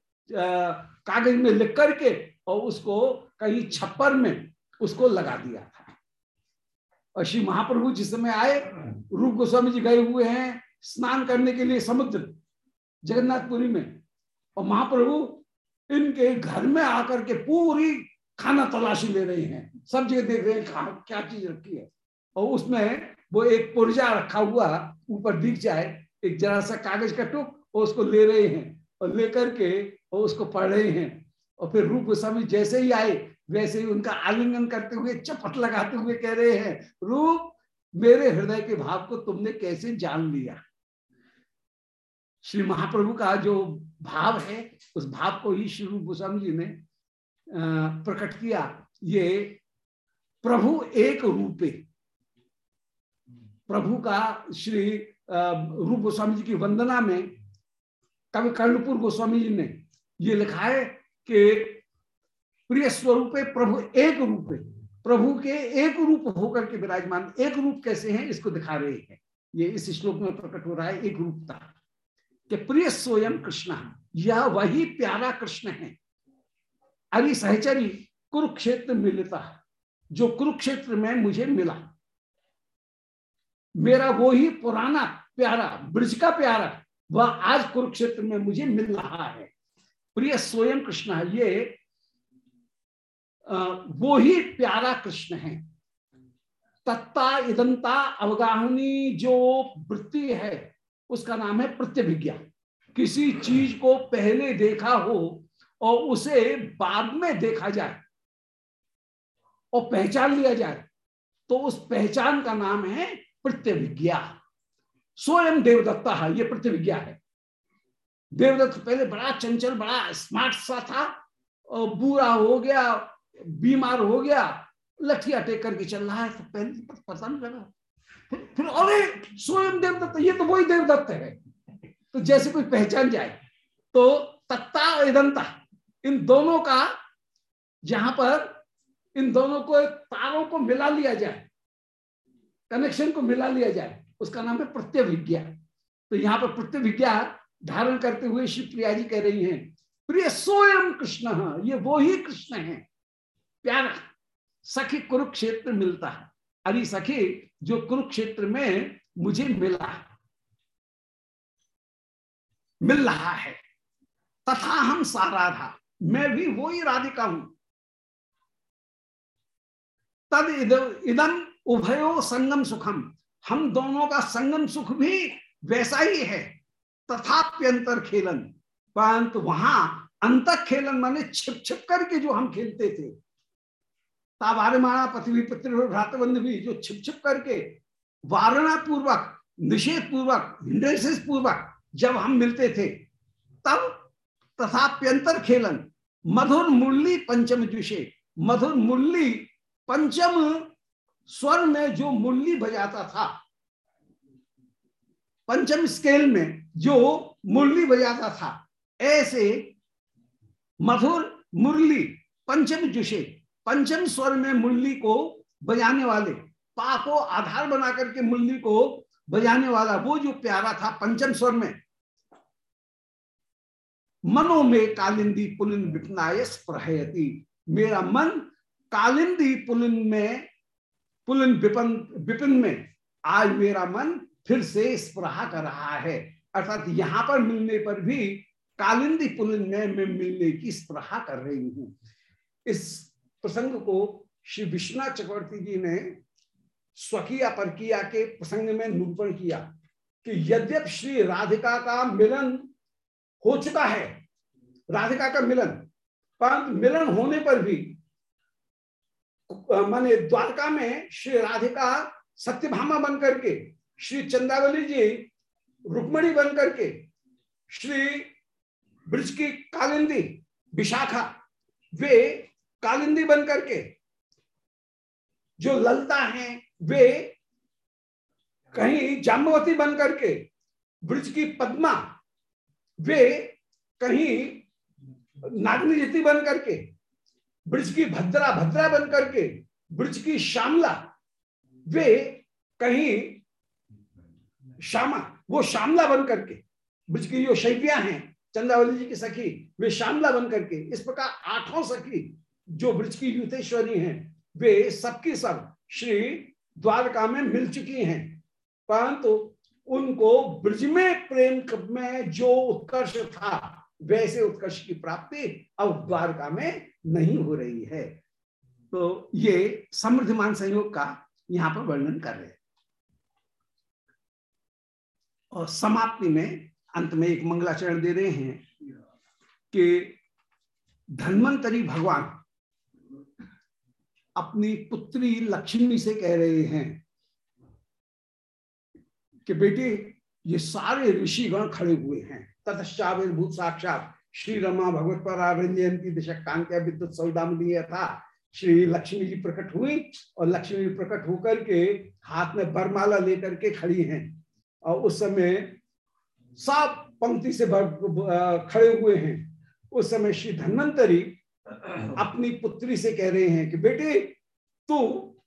कागज में लिख करके और उसको कहीं छप्पर में उसको लगा दिया था। और श्री महाप्रभु जिस समय आए, रूप गोस्वामी जी गए हुए हैं स्नान करने के लिए समुद्र जगन्नाथपुरी में, और महाप्रभु इनके घर में आकर के पूरी खाना तलाशी ले रहे हैं, सब जगह देख रहे हैं क्या चीज रखी है, और उसमें वो एक पुर्जा रखा हुआ ऊपर दिख जाए, एक जरा सा कागज का टुक, और उसको ले रहे हैं और लेकर के और उसको पढ़ रहे हैं। और फिर रूप गोस्वामी जैसे ही आए वैसे ही उनका आलिंगन करते हुए, चपट लगाते हुए कह रहे हैं, रूप मेरे हृदय के भाव को तुमने कैसे जान लिया। श्री महाप्रभु का जो भाव है उस भाव को ही श्री रूप गोस्वामी जी ने प्रकट किया। ये प्रभु एक रूपे, प्रभु का श्री रूप गोस्वामी जी की वंदना में कवि कर्णपुर गोस्वामी जी ने ये लिखा है कि प्रिय स्वरूपे प्रभु एक रूपे, प्रभु के एक रूप होकर के विराजमान। एक रूप कैसे हैं इसको दिखा रहे हैं, ये इस श्लोक में प्रकट हो रहा है एक रूपता कि प्रिय स्वयं कृष्ण, यह वही प्यारा कृष्ण है। अरि सहचरी कुरुक्षेत्र मिलता, जो कुरुक्षेत्र में मुझे मिला, मेरा वो ही पुराना प्यारा ब्रज का प्यारा वह आज कुरुक्षेत्र में मुझे मिल रहा है। प्रिय स्वयं कृष्ण, ये वो ही प्यारा कृष्ण है। तत्ता इदंता अवगाहनी जो वृत्ति है उसका नाम है प्रत्यभिज्ञा। किसी चीज को पहले देखा हो और उसे बाद में देखा जाए और पहचान लिया जाए तो उस पहचान का नाम है प्रत्यभिज्ञा। स्वयं देवदत्ता है, ये प्रत्यभिज्ञा है। देवदत्त पहले बड़ा चंचल, बड़ा स्मार्ट सा था, और बूढ़ा हो गया, बीमार हो गया, लठिया टेक करके चल रहा है, तो पहले पता नहीं लगा। फिर अरे स्वयं देवदत्त, ये तो वही देवदत्त है। तो जैसे कोई पहचान जाए तो तत्ता इदंता, इन दोनों का जहां पर इन दोनों को तारों को मिला लिया जाए, कनेक्शन को मिला लिया जाए, उसका नाम है प्रत्यभिज्ञा। तो यहाँ पर प्रत्यभिज्ञा धारण करते हुए श्री प्रिया जी कह रही हैं, प्रिय स्वयं कृष्ण, ये वो ही कृष्ण है प्यारा। सखी कुरुक्षेत्र मिलता है, अरे सखी जो कुरुक्षेत्र में मुझे मिल रहा है। तथा हम साराधा, मैं भी वो ही राधिका हूं। तद इदम उभयो संगम सुखम, हम दोनों का संगम सुख भी वैसा ही है। तथाप्यंतर खेलन, परंतु वहां अंतर खेलन माने छिप छिप करके जो हम खेलते थे, तावारमाणा पृथ्वी पुत्र भ्रातबंध भी जो छिप छिप करके वारणा पूर्वक, निषेध पूर्वक, हिंड्रेंसेस पूर्वक जब हम मिलते थे, तब तथाप्यंतर खेलन मधुर मुरली पंचम जुषे, मधुर मुरली पंचम स्वर में जो मुरली बजाता था, पंचम स्केल में जो मुरली बजाता था, ऐसे मधुर मुरली पंचम जुषे, पंचम स्वर में मुरली को बजाने वाले, पा को आधार बना करके मुरली को बजाने वाला वो जो प्यारा था पंचम स्वर में, मनो में कालिंदी पुलिन विपनाय स्प्रहयति, मेरा मन कालिंदी पुलिन विपिन में आज मेरा मन फिर से स्पृहा कर रहा है। अर्थात यहां पर मिलने पर भी कालिंदी पुलिन में मैं मिलने की स्पृहा कर रही हूं। इस प्रसंग को श्री विश्वनाथ चक्रवर्ती जी ने स्वकीय परकीया के प्रसंग में निरूपण किया कि यद्यप श्री राधिका का मिलन हो चुका है, राधिका का मिलन, परंतु मिलन होने पर भी माने द्वारका में श्री राधिका सत्यभामा बन करके, श्री चंद्रावली जी रुक्मणी बन करके, श्री ब्रज की कालिंदी विशाखा वे कालिंदी बन करके, जो ललता हैं वे कहीं जाम्बवती बन करके, ब्रज की पद्मा वे कहीं नागनिजति बन करके, ब्रज की भद्रा बन करके, ब्रज की श्यामला वे कहीं श्यामा वो श्यामला बन करके, ब्रज की जो शैव्या हैं चंद्रावली जी की सखी वे श्यामला बन करके, इस प्रकार 8 सखी जो ब्रज की युतेश्वरी हैं वे सबकी सब श्री द्वारका में मिल चुकी हैं। परंतु उनको ब्रज में प्रेम में जो उत्कर्ष था वैसे उत्कर्ष की प्राप्ति अब द्वारका में नहीं हो रही है। तो ये समृद्धिमान संयोग का यहां पर वर्णन कर रहे हैं। और समाप्ति में अंत में एक मंगलाचरण दे रहे हैं कि धन्वंतरी भगवान अपनी पुत्री लक्ष्मी से कह रहे हैं कि बेटे ये सारे ऋषिगण खड़े हुए हैं, ततश्चाविर्भूत साक्षात श्री रमा भगवत परारंजयंती दिशक कांत्या विद्युत सौदामनीय था। श्री लक्ष्मी जी प्रकट हुई और लक्ष्मी जी प्रकट होकर के हाथ में बरमाला लेकर के खड़ी हैं और उस समय सब पंक्ति से खड़े हुए हैं। उस समय श्री धन्वंतरी अपनी पुत्री से कह रहे हैं कि बेटे तू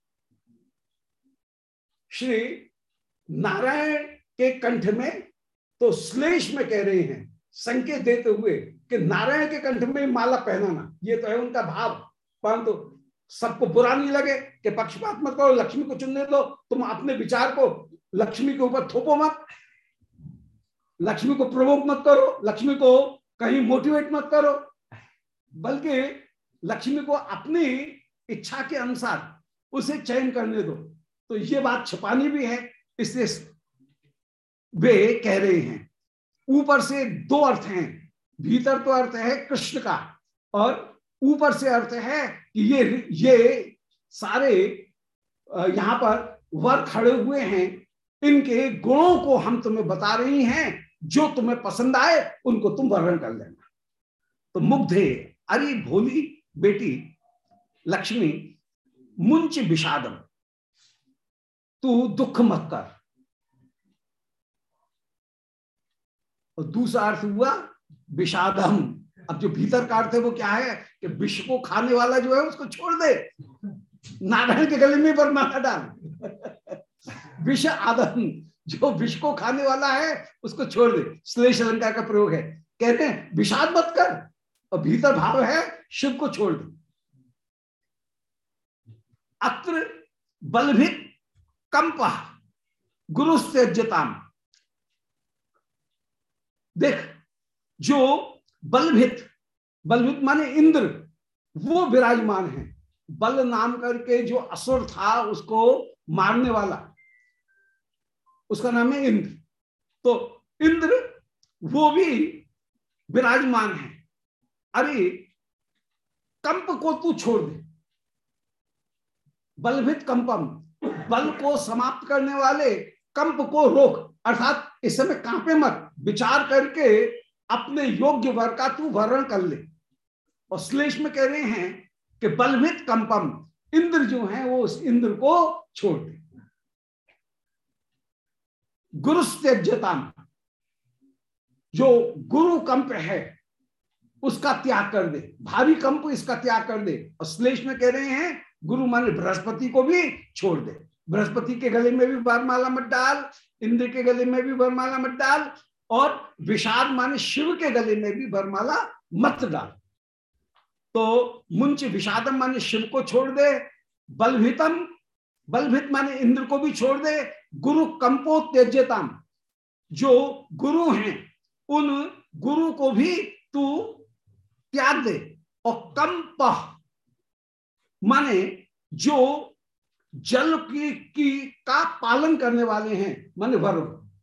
श्री नारायण के कंठ में तो श्लेष में कह रहे हैं, संकेत देते हुए कि नारायण के कंठ में माला पहनाना, ये तो है उनका भाव। परंतु सबको बुरा नहीं लगे कि पक्षपात मत करो, लक्ष्मी को चुनने दो, तुम अपने विचार को लक्ष्मी के ऊपर थोपो मत, लक्ष्मी को प्रवोक मत करो, लक्ष्मी को कहीं मोटिवेट मत करो, बल्कि लक्ष्मी को अपनी इच्छा के अनुसार उसे चयन करने दो। तो ये बात छिपानी भी है, इसलिए वे कह रहे हैं। ऊपर से 2 अर्थ हैं, भीतर तो अर्थ है कृष्ण का और ऊपर से अर्थ है कि ये सारे यहां पर वर खड़े हुए हैं, इनके गुणों को हम तुम्हें बता रही हैं, जो तुम्हें पसंद आए उनको तुम वर्णन कर लेना। तो मुग्धे, अरे भोली बेटी लक्ष्मी, मुंच विषादम, तू दुख मत कर। और दूसरा अर्थ हुआ विषादम। अब जो भीतर का अर्थ है वो क्या है कि विष को खाने वाला जो है उसको छोड़ दे, नारायण के गले में बरमाला डाल। विष आदम, जो विष को खाने वाला है उसको छोड़ दे, श्लेष अलंकार का प्रयोग है। कहते हैं विषाद मत कर, और भीतर भाव है शिव को छोड़ दे। अत्र बलभित कंप गुरु त्यज्यताम, देख जो बलभित माने इंद्र वो विराजमान है। बल नाम करके जो असुर था उसको मारने वाला, उसका नाम है इंद्र। तो इंद्र वो भी विराजमान है। अरे कंप को तू छोड़ दे, बलभित कंपम, बल को समाप्त करने वाले कंप को रोक, अर्थात इस समय कांपे मत, विचार करके अपने योग्य वर का तू वर्ण कर ले। और श्लेष में कह रहे हैं कि बलभित कंपम, इंद्र जो है वो उस इंद्र को छोड़ दे। गुरु त्यज्यता, जो गुरु कंप है उसका त्याग कर दे, भारी कंप इसका त्याग कर दे। और श्लेष में कह रहे हैं गुरु माने बृहस्पति को भी छोड़ दे। बृहस्पति के गले में भी वरमाला मत डाल, इंद्र के गले में भी वरमाला मत डाल, और विषाद माने शिव के गले में भी वरमाला मत डाल। तो मुंच विषादम माने शिव को छोड़ दे, बलभितम बलभित माने इंद्र को भी छोड़ दे, गुरु कंपो त्यज्यताम जो गुरु हैं उन गुरु को भी तू त्याग दे, और कंप माने जो जल की का पालन करने वाले हैं माने वरुण,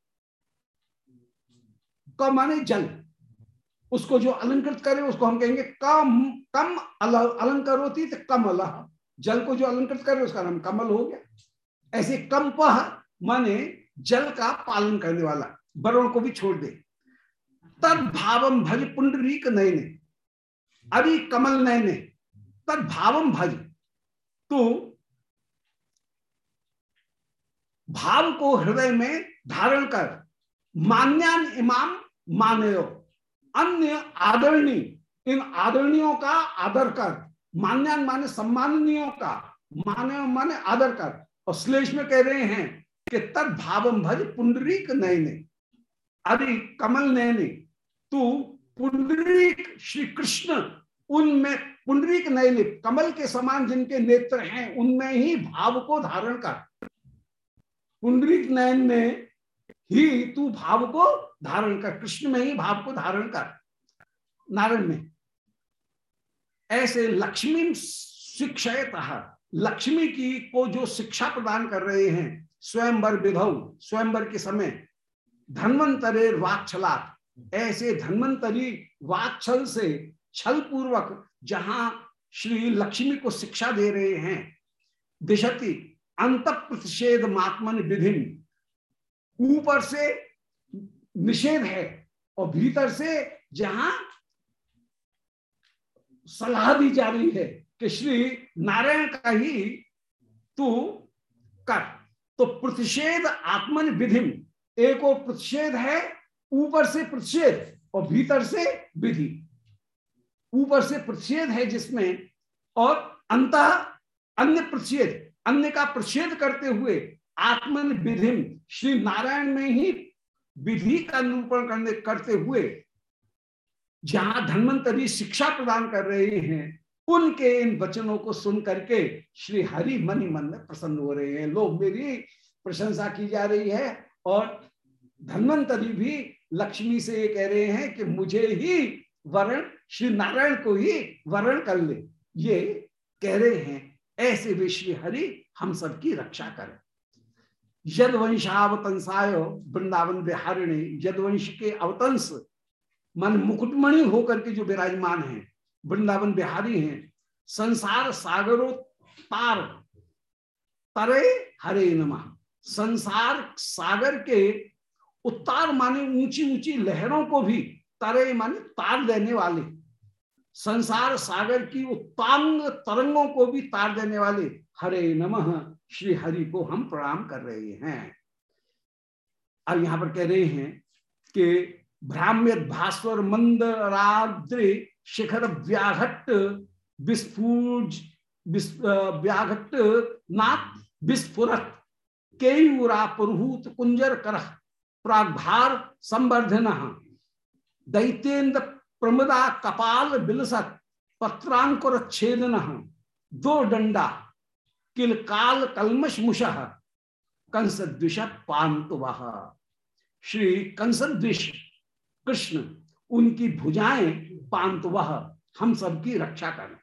क माने जल, उसको जो अलंकृत करे उसको हम कहेंगे कम कम अलंकरोति तो कमल, जल को जो अलंकृत करे उसका नाम कमल हो गया। ऐसे कंप माने जल का पालन करने वाला, वरुण को भी छोड़ दे। तद भावम भज पुंडरीक नयने, अभी कमल नयने तद भावम भज, तो भाव को हृदय में धारण कर, मान्यान इमाम मानयो, अन्य आदरणीय, इन आदरणीयों का आदर कर, मान्यान माने सम्माननीयों का, मानयो माने आदर कर। और श्लेष में कह रहे हैं कि तद भावम भज पुंडरीक नयने, अरे कमल नयने तू पुंडरीक श्री कृष्ण उनमें, पुंडरीक नयने कमल के समान जिनके नेत्र हैं उनमें ही भाव को धारण कर, पुंडरीक नयन में ही तू भाव को धारण कर, कृष्ण में ही भाव को धारण कर, नारायण में। ऐसे लक्ष्मी शिक्षयतः, लक्ष्मी की को जो शिक्षा प्रदान कर रहे हैं, स्वयंवर विभव, स्वयंवर के समय, धन्वंतरे वाक्छलात्, ऐसे धन्वंतरी वाक्छल से छल पूर्वक जहां श्री लक्ष्मी को शिक्षा दे रहे हैं, दिशति अंत प्रतिषेध मात्मन विधिन, ऊपर से निषेध है और भीतर से जहां सलाह दी जा रही है कि श्री नारायण का ही तू कर। तो प्रतिषेध आत्मन विधिम, एक और प्रतिषेध है, ऊपर से प्रतिषेध और भीतर से विधि, ऊपर से प्रतिषेध है जिसमें, और अंतः अन्य प्रतिषेध, अन्य का प्रतिषेध करते हुए आत्मन विधिम, श्री नारायण में ही विधि का निरूपण करते हुए जहां धन्वंतरी शिक्षा प्रदान कर रहे हैं, उनके इन वचनों को सुन करके श्री हरि मन ही मन में प्रसन्न हो रहे हैं। लोग मेरी प्रशंसा की जा रही है और धन्वंतरी भी लक्ष्मी से ये कह रहे हैं कि मुझे ही वरण, श्री नारायण को ही वरण कर ले, ये कह रहे हैं। ऐसे भी श्री हरि हम सबकी रक्षा करें। यदवंशावतंसाय वृंदावन बिहारिणी, यदवंश के अवतंस मन मुकुटमणि होकर के जो विराजमान हैं, वृंदावन बिहारी हैं, संसार सागरों तार तरे हरे नमः, संसार सागर के उत्तार माने ऊंची ऊंची लहरों को भी, तरे माने तार देने वाले, संसार सागर की उत्तांग तरंगों को भी तार देने वाले हरे नमः श्री हरि को हम प्रणाम कर रहे हैं। अब यहां पर कह रहे हैं कि भ्राम्य भास्वर मंदराद्रि शिखर व्याघट विस्फुज व्याघट नाथ विस्फुरत केयूरा पुरहूत कुंजर कर प्रागभार संवर्धन दैत्येन्द्र प्रमदा कपाल बिलसत पत्रांकुर छेदन दो डंडा किल काल कलमश मुषः कंसद्विष पांतुवः। श्री कंसद्विष कृष्ण, उनकी भुजाएं पांतुवः, हम सबकी रक्षा करें।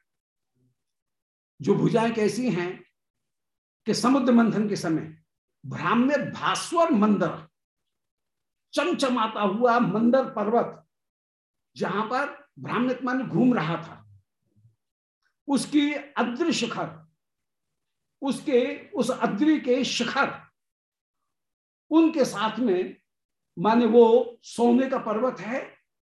जो भुजाएं कैसी हैं कि समुद्र मंथन के समय भ्राम्य भास्वर मंदर, चमचमाता हुआ मंदर पर्वत जहां पर भ्राम्यत मान घूम रहा था, उसकी अद्रि शिखर, उसके उस अद्रि के शिखर, उनके साथ में माने वो सोने का पर्वत है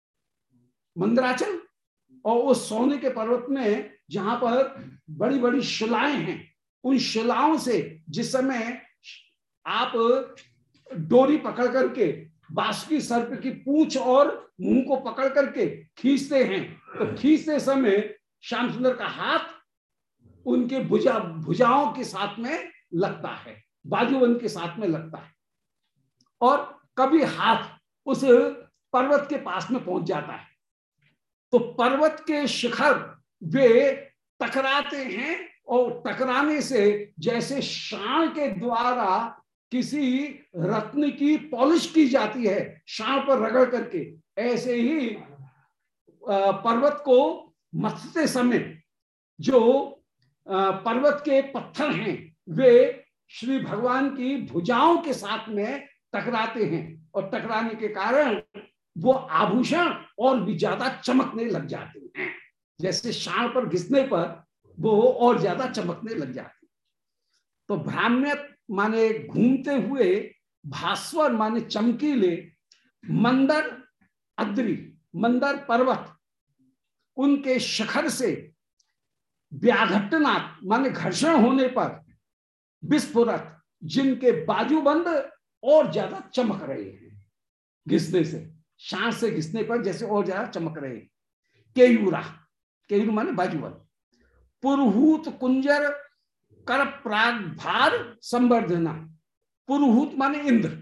मंदराचल, और उस सोने के पर्वत में जहां पर बड़ी बड़ी शिलाएं हैं, उन शिलाओं से जिस समय आप डोरी पकड़ करके बासुकी सर्प की पूंछ और मुंह को पकड़ करके खींचते हैं, तो खींचते समय श्याम सुंदर का हाथ उनके भुजाओं के साथ में लगता है, बाजूबंद के साथ में लगता है, और कभी हाथ उस पर्वत के पास में पहुंच जाता है। तो पर्वत के शिखर वे टकराते हैं, और टकराने से जैसे शाण के द्वारा किसी रत्न की पॉलिश की जाती है शाण पर रगड़ करके, ऐसे ही पर्वत को मथते समय जो पर्वत के पत्थर हैं वे श्री भगवान की भुजाओं के साथ में टकराते हैं, और टकराने के कारण वो आभूषण और भी ज्यादा चमकने लग जाते हैं। जैसे शाण पर घिसने पर वो और ज्यादा चमकने लग जाते हैं। तो भ्राम्य माने घूमते हुए, भास्वर माने चमकीले, मंदर अद्री मंदर पर्वत, उनके शिखर से व्याघट्टनाथ माने घर्षण होने पर, विस्फुरत जिनके बाजूबंद और ज्यादा चमक रहे हैं घिसने से, शान से घिसने पर जैसे और ज्यादा चमक रहे हैं। केयूरा, केयूर माने बाजूबंद, पुरहूत कुंजर कर प्राग भार संवर्धना, पुरहूत माने इंद्र,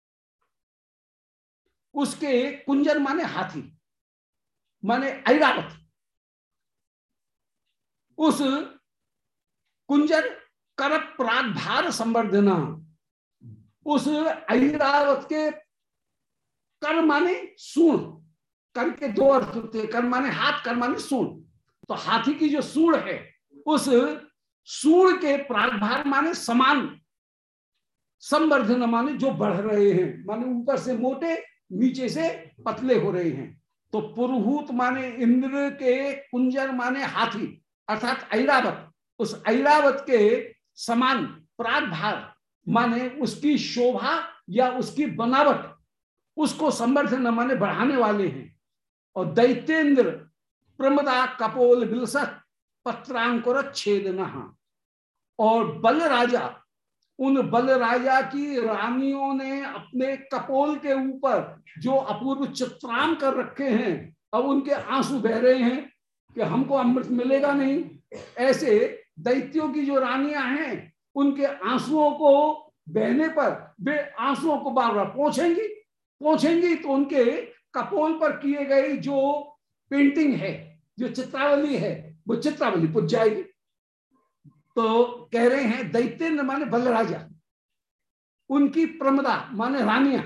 उसके कुंजर माने हाथी माने ऐरावत, उस कुंजर कर प्राग भार संवर्धना, उस ऐरावत के कर माने सूंड, कर के दो अर्थ होते हैं, कर माने हाथ, कर माने सूंड, तो हाथी की जो सूंड है उस सूंड के प्रागभार माने समान, संवर्धन माने जो बढ़ रहे हैं, माने ऊपर से मोटे नीचे से पतले हो रहे हैं। तो पुरहूत माने इंद्र के, कुंजर माने हाथी अर्थात ऐरावत, उस ऐरावत के समान प्रागभार माने उसकी शोभा या उसकी बनावट, उसको संवर्धन माने बढ़ाने वाले हैं। और दैत्येंद्र प्रमदा कपोल विलसत पत्रांकुर छेदना, और बल राजा, उन बल राजा की रानियों ने अपने कपोल के ऊपर जो अपूर्व चित्रांक कर रखे हैं, अब उनके आंसू बह रहे हैं कि हमको अमृत मिलेगा नहीं। ऐसे दैत्यों की जो रानियां हैं उनके आंसुओं को बहने पर वे आंसुओं को बार बार पोंछेंगी तो उनके कपोल पर किए गए जो पेंटिंग है, जो चित्रावली है, वो चित्रावली पुज जाएगी। तो कह रहे हैं दैत्येंद्र माने बलराजा, उनकी प्रमदा माने रानियां,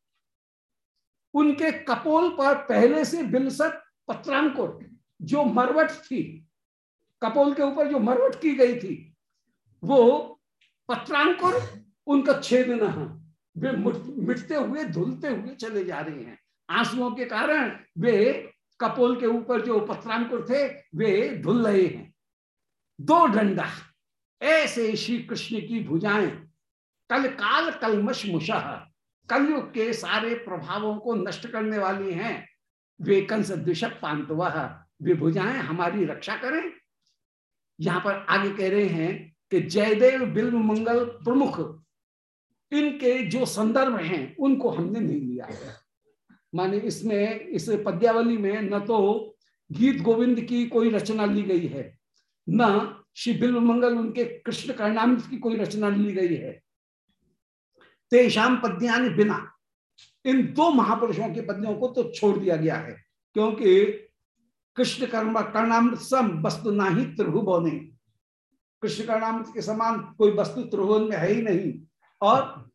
उनके कपोल पर पहले से बिलसत पत्रांकुर, जो मरवट थी, कपोल के ऊपर जो मरवट की गई थी, वो पत्रांकुर उनका छेदना, वे मिटते हुए धुलते हुए चले जा रहे हैं। आंसुओं के कारण वे कपोल के ऊपर जो पत्रांकुर थे वे धुल रहे हैं। दो डंडा, ऐसे श्री कृष्ण की भुजाएं कल काल कलमश मुशाह, कलयुग के सारे प्रभावों को नष्ट करने वाली हैं। वे कंस द्विषक पांतवह, वे भुजाएं हमारी रक्षा करें। यहां पर आगे कह रहे हैं कि जयदेव बिल्व मंगल प्रमुख, इनके जो संदर्भ हैं उनको हमने नहीं लिया है। माने इसमें, इस पद्यावली में न तो गीत गोविंद की कोई रचना ली गई है, न श्री बिल्व मंगल उनके कृष्ण कर्णामृत की कोई रचना ली गई है। तेषाम पद्यानि बिना, इन दो महापुरुषों के पद्यों को तो छोड़ दिया गया है, क्योंकि कृष्ण कर्णामृत सम वस्तु नाही त्रिभुवने, कृष्ण कर्णामृत के समान कोई वस्तु त्रिभुवन में है ही नहीं। और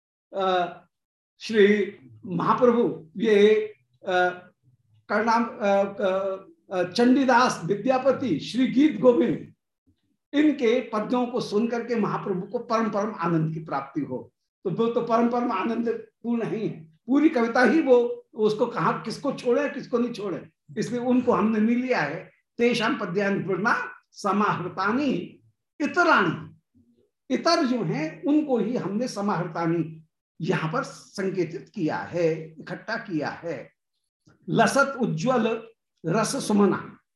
श्री महाप्रभु ये कर्णाम चंडीदास विद्यापति श्री गीत गोविंद, इनके पद्यों को सुनकर के महाप्रभु को परम परम आनंद की प्राप्ति हो। तो वो तो परम परम आनंद पूर्ण ही है, पूरी कविता ही वो, उसको कहा किसको छोड़े किसको नहीं छोड़े, इसलिए उनको हमने नहीं लिया है। तेषाम पद्यानि पूर्णा समाहृतानि इतराणि, इतर जो हैं उनको ही हमने समाहृतानि यहां पर संकेतित किया है, इकट्ठा किया है। लसत उज्ज्वल रस सुमना,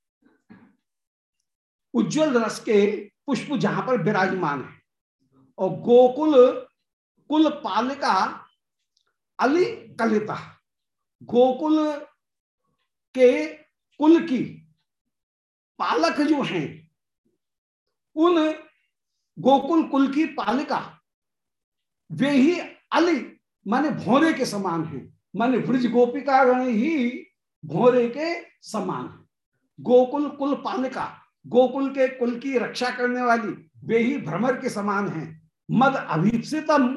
उज्ज्वल रस के पुष्प जहां पर विराजमान है, और गोकुल कुल पालिका अली कलिता, गोकुल के कुल की पालक जो हैं, उन गोकुल कुल की पालिका वे ही अली माने भौरे के समान है, माने ब्रज गोपिका गण ही भौरे के समान है। गोकुल कुल पालिका गोकुल के कुल की रक्षा करने वाली वे ही भ्रमर के समान हैं। मद अभीप्सितम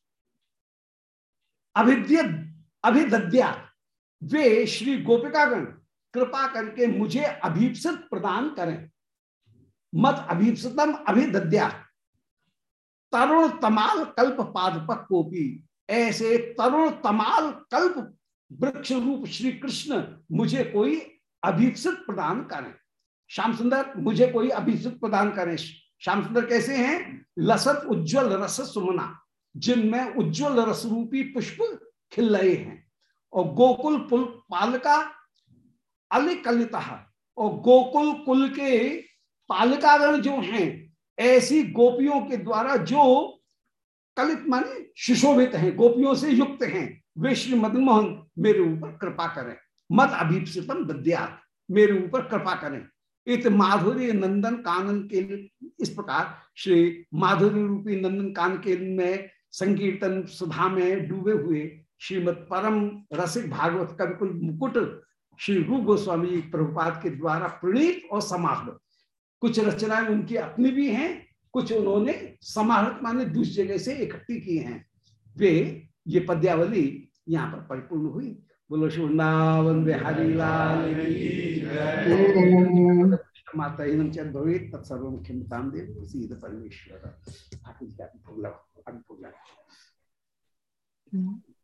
अभिद्य अभिदद्या, वे श्री गोपिकागण कृपा करके मुझे अभीप्सित प्रदान करें। मत अभीप्सितम अभिदद्या, तरुण तमाल कल्प पादपक कोपी, ऐसे तरुण तमाल कल्प वृक्ष रूप श्री कृष्ण मुझे कोई अभीप्सित प्रदान करें। श्याम सुंदर मुझे कोई अभीप्सित प्रदान करें। श्याम सुंदर कैसे हैं? लसत उज्ज्वल रस सुमना, जिनमें उज्ज्वल रस रूपी पुष्प खिल रहे हैं। और गोकुल पुल पालका अलिकलिता, और गोकुल कुल के पालिकागण जो हैं, ऐसी गोपियों के द्वारा जो कलित माने सुशोभित हैं, गोपियों से युक्त हैं, वे श्री मदन मोहन मेरे ऊपर कृपा करें। मत अभीप्सितम विद्यात, मेरे ऊपर कृपा करें। इत माधुर्य नंदन कानन के, इस प्रकार श्री माधुर्य रूपी नंदन कान के में संकीर्तन सुधा में डूबे हुए श्रीमद परम रसिक भागवत कविकुल मुकुट श्री रूप गोस्वामी प्रभुपाद के द्वारा प्रणीत और समाहृत। कुछ रचनाएं उनकी अपनी भी हैं, कुछ उन्होंने समाहृत माने दूसरी जगह से इकट्ठी की हैं। वे ये पद्यावली यहाँ पर परिपूर्ण हुई। बोलो वृंदावन बिहारी लाल की जय। माता भवेत तत्सर्व मुख्यमताम देव सीध परमेश्वर। भोग लगा, अभी भोग लगा।